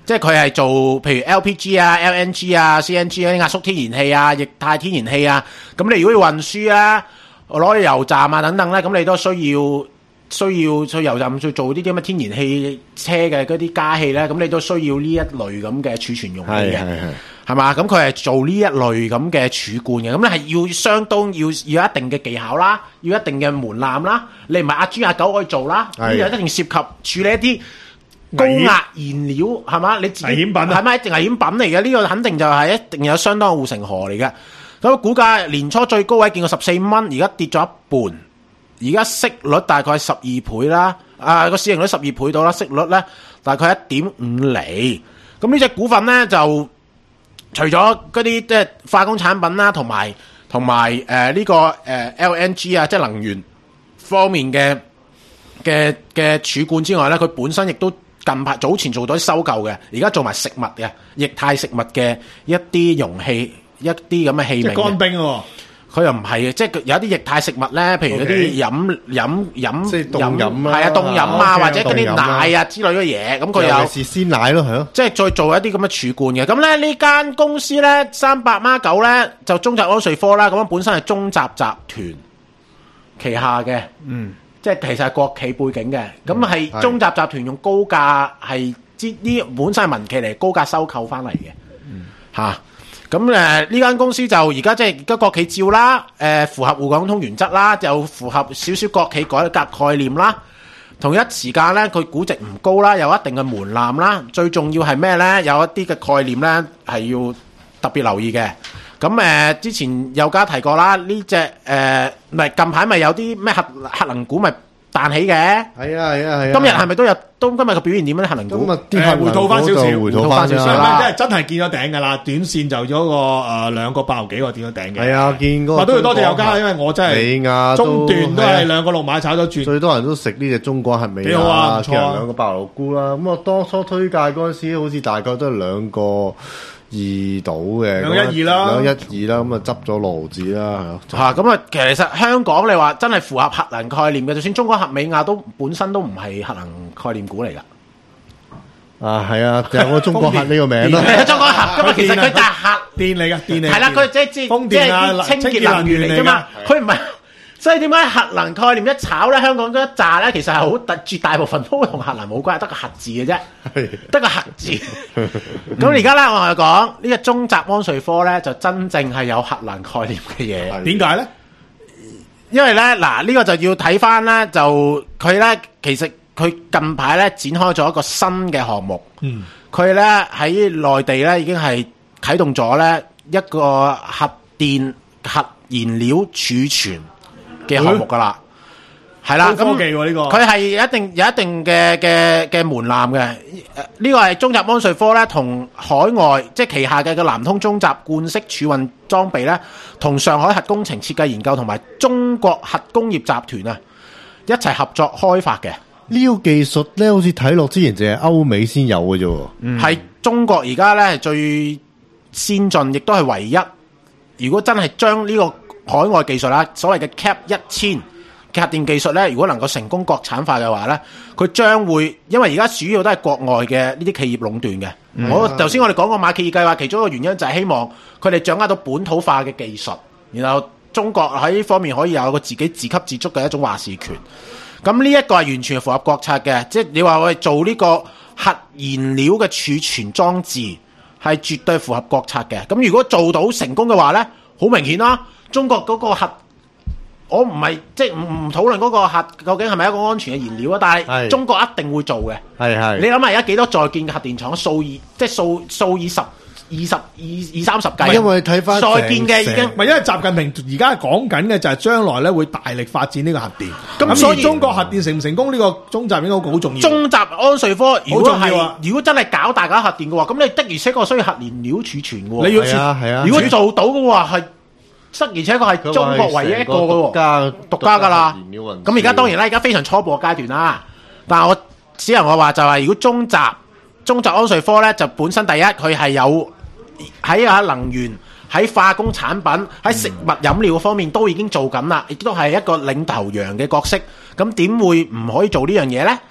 即係佢係做譬如 L P G 啊、L N G 啊、C N G 啊、壓縮天然氣啊、液態天然氣啊，咁你如果要運輸啊，攞去油站啊等等咧，咁你都需要需要去油站去做啲咁嘅天然氣車嘅嗰啲加氣咧，咁你都需要呢一類咁嘅儲存用器嘅，係嘛？咁佢係做呢一類咁嘅儲罐嘅，咁你係要相當要要有一定嘅技巧啦，要一定嘅門檻啦，你唔係阿豬阿狗可以做啦，呢樣一定涉及處理一啲高壓燃料係嘛？你自己危險品係咪一定危險品嚟嘅？呢、這個肯定就係一定有相當嘅護城河嚟嘅。咁股價年初最高位見過十四蚊，而家跌咗一半。而家息率大概十二倍啦，啊個市盈率十二倍到啦，息率咧大概一點五厘。咁呢隻股份咧就除咗嗰啲即係化工產品啦，同埋同埋誒呢個誒 L N G 啊，即係能源方面嘅嘅嘅儲罐之外咧，佢本身亦都近排早前做咗啲收購嘅，而家做埋食物嘅液態食物嘅一啲容器，一啲咁嘅器皿。即係乾冰喎。佢又唔係嘅，即係有啲液態食物咧，譬如嗰啲飲飲飲即係凍飲啊， 係啊凍飲啊，或者嗰啲奶啊之類嘅嘢，咁佢有尤其是鮮奶咯，係咯， 即係再做一啲咁嘅儲罐嘅。咁咧呢間公司咧三百孖九咧就中集安瑞科啦，咁樣本身係中集集團旗下嘅，嗯，即係其實係國企背景嘅，咁係中集集團用高價係之呢本身係民企嚟高價收購翻嚟嘅，嗯嚇。咁誒呢間公司就而家即係而家國企照啦，誒、呃、符合滬港通原則啦，又符合少少國企改革概念啦。同一時間咧，佢估值唔高啦，有一定嘅門檻啦。最重要係咩咧？有一啲嘅概念咧係要特別留意嘅。咁誒、呃、之前有家提過啦，呢隻誒咪近排咪有啲咩核核能股咪彈起嘅，係啊係啊係啊！ 今日係咪都有？都今日嘅表現點咧？核能股誒回吐翻少少， 回吐翻少少啦。 即係真係見咗頂㗎啦，短線就咗個誒兩個八毫幾個見咗頂嘅。 係啊，見嗰個。都要多謝有家，因為我真係中段都係兩個六買炒咗轉。 最多人都食呢隻中國核美。幾好啊，唔錯啊，兩個八毫菇啦。咁我當初推介嗰陣時，好似大概都係兩個二到嘅， 兩一二啦， 兩一二啦，咁啊執咗六毫子啦， 嚇咁啊！其實香港你話真係符合核能概念嘅，就算中國核美亞都本身都唔係核能概念股嚟㗎。 啊，係啊，就係我中國核呢個名咯。 中國核咁啊，其實佢就係核電嚟㗎，電嚟。係啦，佢即係即係即係清潔能源嚟㗎嘛，佢唔係。所以點解核能概念一炒咧，香港嗰一紮咧，其實係好特絕大部分都同核能冇關係，得個核字嘅啫，得個核字。咁而家咧，我同你講呢個中集安瑞科咧，就真正係有核能概念嘅嘢。點解咧？因為咧嗱，呢、這個就要睇翻咧，就佢咧其實佢近排咧展開咗一個新嘅項目。嗯，佢咧喺內地咧已經係啟動咗咧一個核電核燃料儲存嘅項目噶啦，係啦，咁佢係有一定有一定嘅嘅嘅門檻嘅。呢個係中集安瑞科咧，同海外即係旗下嘅個南通中集罐式儲運裝備咧，同上海核工程設計研究同埋中國核工業集團啊，一齊合作開發嘅。 呢個技術咧，好似睇落之前淨係歐美先有嘅啫， 係、嗯、中國而家咧係最先進，亦都係唯一。如果真係將呢個海外技術啦，所謂嘅 C A P 一千嘅核電技術咧，如果能夠成功國產化嘅話咧，佢將會因為而家主要都係國外嘅呢啲企業壟斷嘅。嗯、我頭先我哋講過馬歇爾計劃，其中一個原因就係希望佢哋掌握到本土化嘅技術，然後中國喺呢方面可以有個自己自給自足嘅一種話事權。咁呢一個係完全符合國策嘅，即係你話我哋做呢個核燃料嘅儲存裝置係絕對符合國策嘅。咁如果做到成功嘅話咧，好明顯啦。中國嗰個核，我唔係即係唔唔討論嗰個核究竟係咪一個安全嘅燃料啊？但係中國一定會做嘅。係係，你諗下而家幾多在建嘅核電廠，數以即係數數以十、二十、二二三十計。 因為睇翻在建嘅已經， 唔係因為習近平而家講緊嘅就係將來咧會大力發展呢個核電。咁所以中國核電成唔成功呢個中集應該好重要。 中集安瑞科如果係、啊、如果真係搞大家核電嘅話，咁你的而且確需要核燃料儲存嘅。 你要係啊係啊， 如果做到嘅話係。而且佢係中國唯一一個嘅喎，獨家㗎啦。咁而家當然啦，而家非常初步嘅階段啦。但係我只能我話就係，如果中集中集安瑞科咧，就本身第一佢係有喺啊能源、喺化工產品、喺食物飲料方面都已經做緊啦，亦都係一個領頭羊嘅角色。咁點會唔可以做呢樣嘢咧？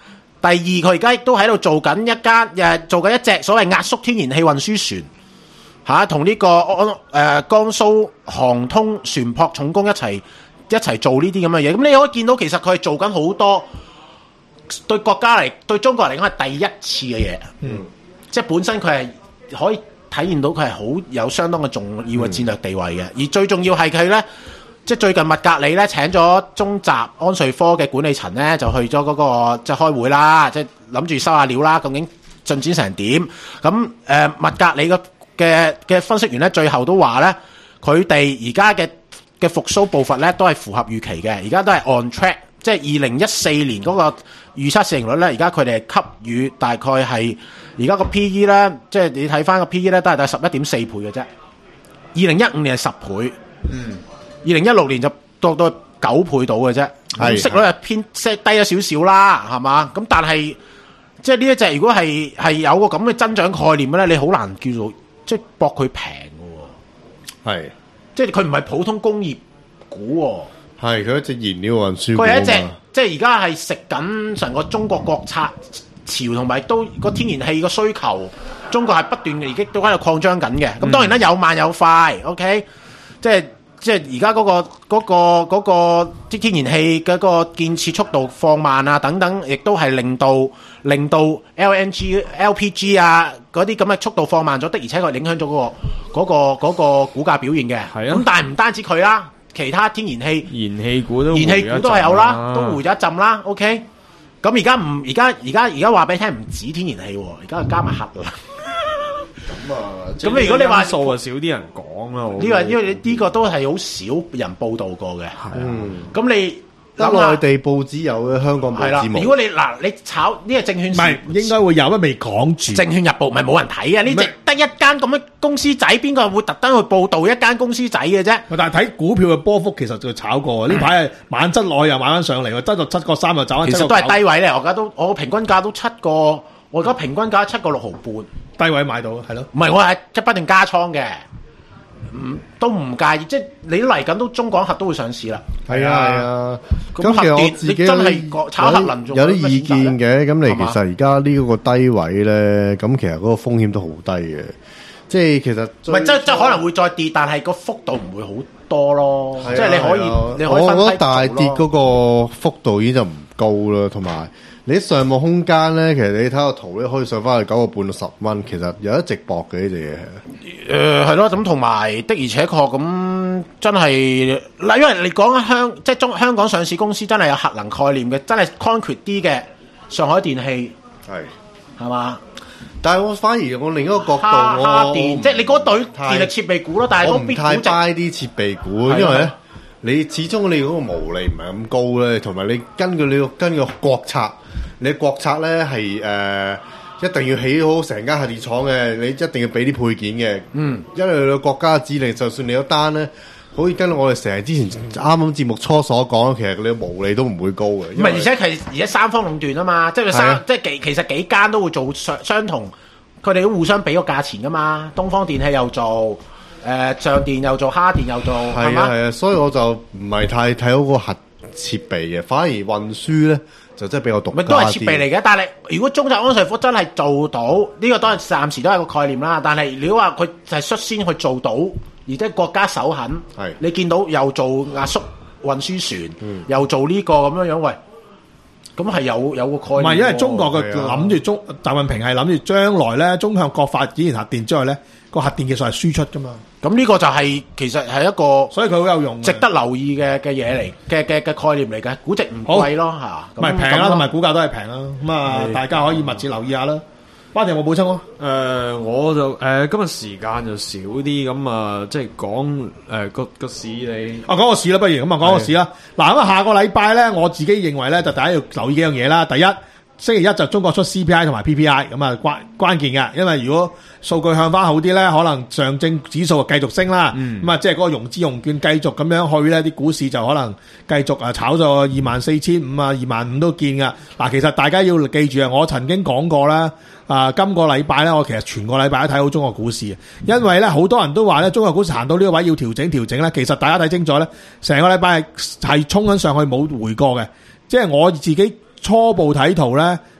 第二佢而家亦都喺度做緊一間誒做緊一隻所謂壓縮天然氣運輸船嚇，同、啊、呢、這個安誒、呃、江蘇航通船舶重工一齊一齊做呢啲咁嘅嘢。咁你可以見到其實佢係做緊好多對國家嚟對中國嚟講係第一次嘅嘢，嗯，即係本身佢係可以體現到佢係好有相當嘅重要嘅戰略地位嘅，嗯、而最重要係佢咧。即係最近麥格里咧請咗中集安瑞科嘅管理層咧，就去咗嗰、那個即係開會啦，即係諗住收下料啦。究竟進展成點？咁誒、呃、麥格里嘅嘅嘅分析員咧，最後都話咧，佢哋而家嘅嘅復甦步伐咧都係符合預期嘅，而家都係 on track。即係二零一四年嗰個預測市盈率咧，而家佢哋係給予大概係而家個 P E 咧，即係你睇翻個 P E 咧，都係大概十一點四倍嘅啫。二零一五年係十倍。嗯。二零一六年就到到九倍到嘅啫，咁息率係偏即係低咗少少啦，係嘛？咁但係即係呢一隻如果係係有個咁嘅增長概念咧，你好難叫做即係搏佢平嘅喎。係，即係佢唔係普通工業股喎。係，佢一隻燃料運輸股。佢係一隻即係而家係食緊成個中國國策潮，同埋都個天然氣個需求，中國係不斷而家都喺度擴張緊嘅。咁、嗯、當然啦，有慢有快 ，OK， 即係。即係而家嗰個嗰、嗰個嗰、嗰個啲天然氣嘅個建設速度放慢啊，等等，亦都係令到令到 L N G、L P G 啊嗰啲咁嘅速度放慢咗的，而且佢影響咗嗰個嗰、嗰個嗰個股價表現嘅。係啊，咁但係唔單止佢啦，其他天然氣、燃氣股都燃氣股都係有啦，都回咗一陣啦。OK，咁而家唔而家而家而家話俾你聽，唔止天然氣，而家加埋核啦。咁啊，咁如果你話數啊，少啲人講啦。呢個因為呢個都係好少人報道過嘅。係啊，咁你得內地報紙有嘅，香港報紙冇。如果你嗱你炒呢個證券，唔係應該會有，都未講住。證券日報唔係冇人睇嘅，呢隻得一間咁嘅公司仔，邊個會特登去報導一間公司仔嘅啫？但係睇股票嘅波幅，其實就炒過。呢排係晚質內又買翻上嚟，得到七個三又走翻。其實都係低位咧，我而家都我平均價都七個，我而家平均價七個六毫半。低位買到係咯，唔係我係即不斷加倉嘅，唔都唔介意，即係你嚟緊都中港核都會上市啦。係啊係啊，咁其實我自己真係炒核能有啲意見嘅，咁你其實而家呢個低位咧，咁其實嗰個風險都好低嘅，即係其實唔係即即可能會再跌，但係個幅度唔會好多咯，即係你可以你可以分批做咯。我覺得大跌嗰個幅度已經就唔高啦，同埋。你上網空間咧，其實你睇個圖咧，可以上翻去九個半到十蚊，其實有一直搏嘅呢隻嘢。誒係咯，咁同埋的而且確咁真係嗱，因為你講香即係中香港上市公司真係有核能概念嘅，真係 concrete 啲嘅上海電氣係係嘛？但係我反而我另一個角度，哈哈我電即係你嗰隊電力設備股咯，但係我唔太 buy 啲設備股，因為咧你始終你嗰個毛利唔係咁高咧，同埋你根據你個根據國策。你國策咧係誒一定要起好成間核電廠嘅，你一定要俾啲配件嘅。嗯，因為你個國家指令，就算你有單咧，好似跟我哋成日之前啱啱節目初所講，其實你個毛利都唔會高嘅。唔係，而且係而家三方壟斷啊嘛，即係三、啊、即係幾其實幾間都會做相相同，佢哋都互相俾個價錢噶嘛。東方電器又做，誒、呃、上電又做，哈電又做，係嘛？係啊，所以我就唔係太睇好個核設備嘅，反而運輸咧。就真係比較獨家啲，都係設備嚟嘅。但係如果中集安瑞福真係做到呢、呢個，當然暫時都係個概念啦。但係如果話佢就係率先去做到，而且國家手肯，係你見到又做壓縮運輸船，嗯、又做呢、呢個咁樣樣，喂，咁係有有個概念。唔係，因為中國嘅諗住中習近平係諗住將來咧，中向國發展完核電之外咧，個核電技術係輸出噶嘛。咁呢個就係、是、其實係一個，所以佢好有用，值得留意嘅嘅嘢嚟嘅嘅嘅概念嚟嘅，估值唔貴咯嚇，唔係平啦，同埋股價都係平啦，咁啊大家可以密切留意下啦。巴定有冇補充啊？誒、呃，我就誒、呃、今日時間就少啲，咁啊即係講誒個個市你啊講個市啦，不如咁啊講個市啦。嗱咁啊下個禮拜咧，我自己認為咧就大家要留意幾樣嘢啦。第一，星期一就中國出 C P I 同埋 P P I， 咁啊關關鍵嘅，因為如果數據向翻好啲咧，可能上證指數繼續升啦，咁啊、嗯、即係嗰個融資融券繼續咁樣去咧，啲股市就可能繼續啊炒咗二萬四千五啊，二萬五都見噶。嗱，其實大家要記住啊，我曾經講過啦，啊今個禮拜咧，我其實全個禮拜都睇好中國股市，因為咧好多人都話咧，中國股市行到呢個位要調整調整咧，其實大家睇清楚咧，成個禮拜係係衝緊上去冇回過嘅，即係我自己初步睇圖咧。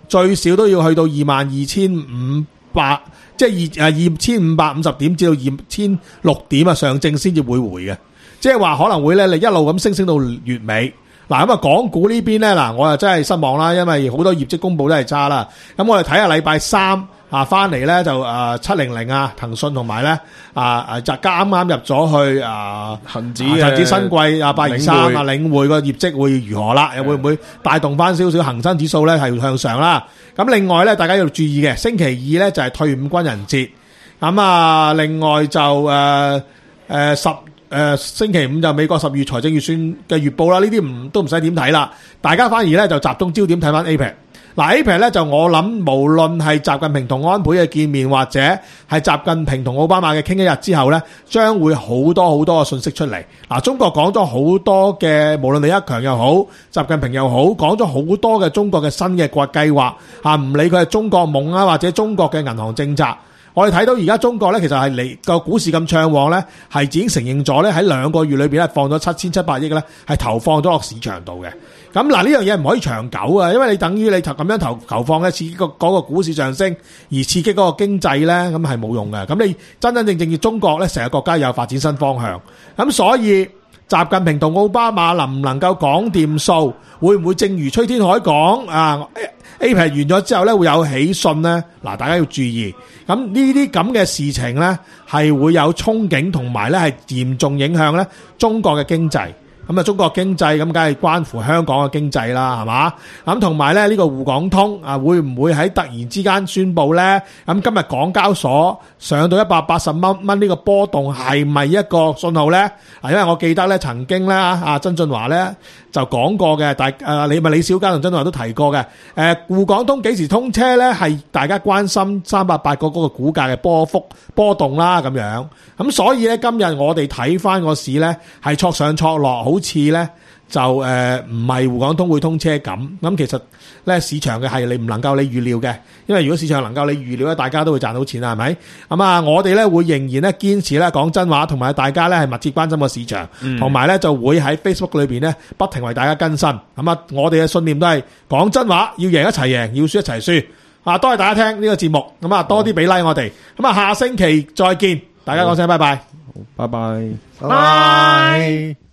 最少都要去到二萬二千五百，即係二誒二千五百五十點至到二千六點啊，上證先至會回嘅，即係話可能會咧，你一路咁升升到月尾。嗱咁啊，港股呢邊咧，嗱我又真係失望啦，因為好多業績公佈都係差啦。咁我哋睇下禮拜三啊，翻嚟咧就誒七零零啊，騰訊同埋咧啊誒就啱啱入咗去啊恒指嘅恒指新貴啊八二三啊領匯個業績會如何啦？又會唔會帶動翻少少恒生指數咧係向上啦？咁另外咧，大家要注意嘅，星期二咧就係退伍軍人節。咁啊，另外就誒誒十。誒、呃，星期五就美國十月財政預算嘅月報啦，呢啲唔都唔使點睇啦，大家反而咧就集中焦點睇翻 A P E C。嗱 A P E C 咧就我諗，無論係習近平同安倍嘅見面，或者係習近平同奧巴馬嘅傾一日之後咧，將會好多好多嘅信息出嚟。嗱，中國講咗好多嘅，無論李克強又好，習近平又好，講咗好多嘅中國嘅新嘅國計劃嚇，唔理佢係中國夢啊，或者中國嘅銀行政策。我哋睇到而家中國咧，其實係嚟個股市咁暢旺咧，係已經承認咗咧喺兩個月裏邊咧放咗七千七百億咧，係投放咗落市場度嘅。咁嗱，呢樣嘢唔可以長久啊，因為你等於你投咁樣投投放咧，刺激個嗰個股市上升，而刺激嗰個經濟咧，咁係冇用嘅。咁你真真正正要中國咧，成個國家有發展新方向。咁所以習近平同奧巴馬能唔能夠講掂數，會唔會正如崔天凱講啊？A P E C 完咗之後咧，會有喜訊咧。嗱，大家要注意。咁呢啲咁嘅事情咧，係會有憧憬，同埋咧係嚴重影響咧中國嘅經濟。咁啊，中國經濟咁梗係關乎香港嘅經濟啦，係嘛？咁同埋咧呢個滬港通啊，會唔會喺突然之間宣布咧？咁今日港交所上到一百八十蚊蚊呢個波動係咪一個信號咧？啊，因為我記得咧曾經咧啊曾俊華咧就講過嘅，大誒你咪李小加同曾俊華都提過嘅。誒滬港通幾時通車咧？係大家關心三百八個嗰個股價嘅波幅波動啦，咁樣。咁所以咧今日我哋睇翻個市咧係挫上挫落，好似咧就誒唔係滬港通會通車咁。咁其實咧市場嘅係你唔能夠你預料嘅，因為如果市場能夠你預料咧，大家都會賺到錢啦，係咪？咁啊，我哋咧會仍然咧堅持咧講真話，同埋大家咧係密切關心個市場，同埋咧就會喺 Facebook 裏邊咧不停為大家更新。咁啊，我哋嘅信念都係講真話，要贏一齊贏，要輸一齊輸。啊，多謝大家聽呢個節目，咁啊多啲俾 like 我哋。咁啊，下星期再見，大家講聲拜拜， 拜拜， 拜。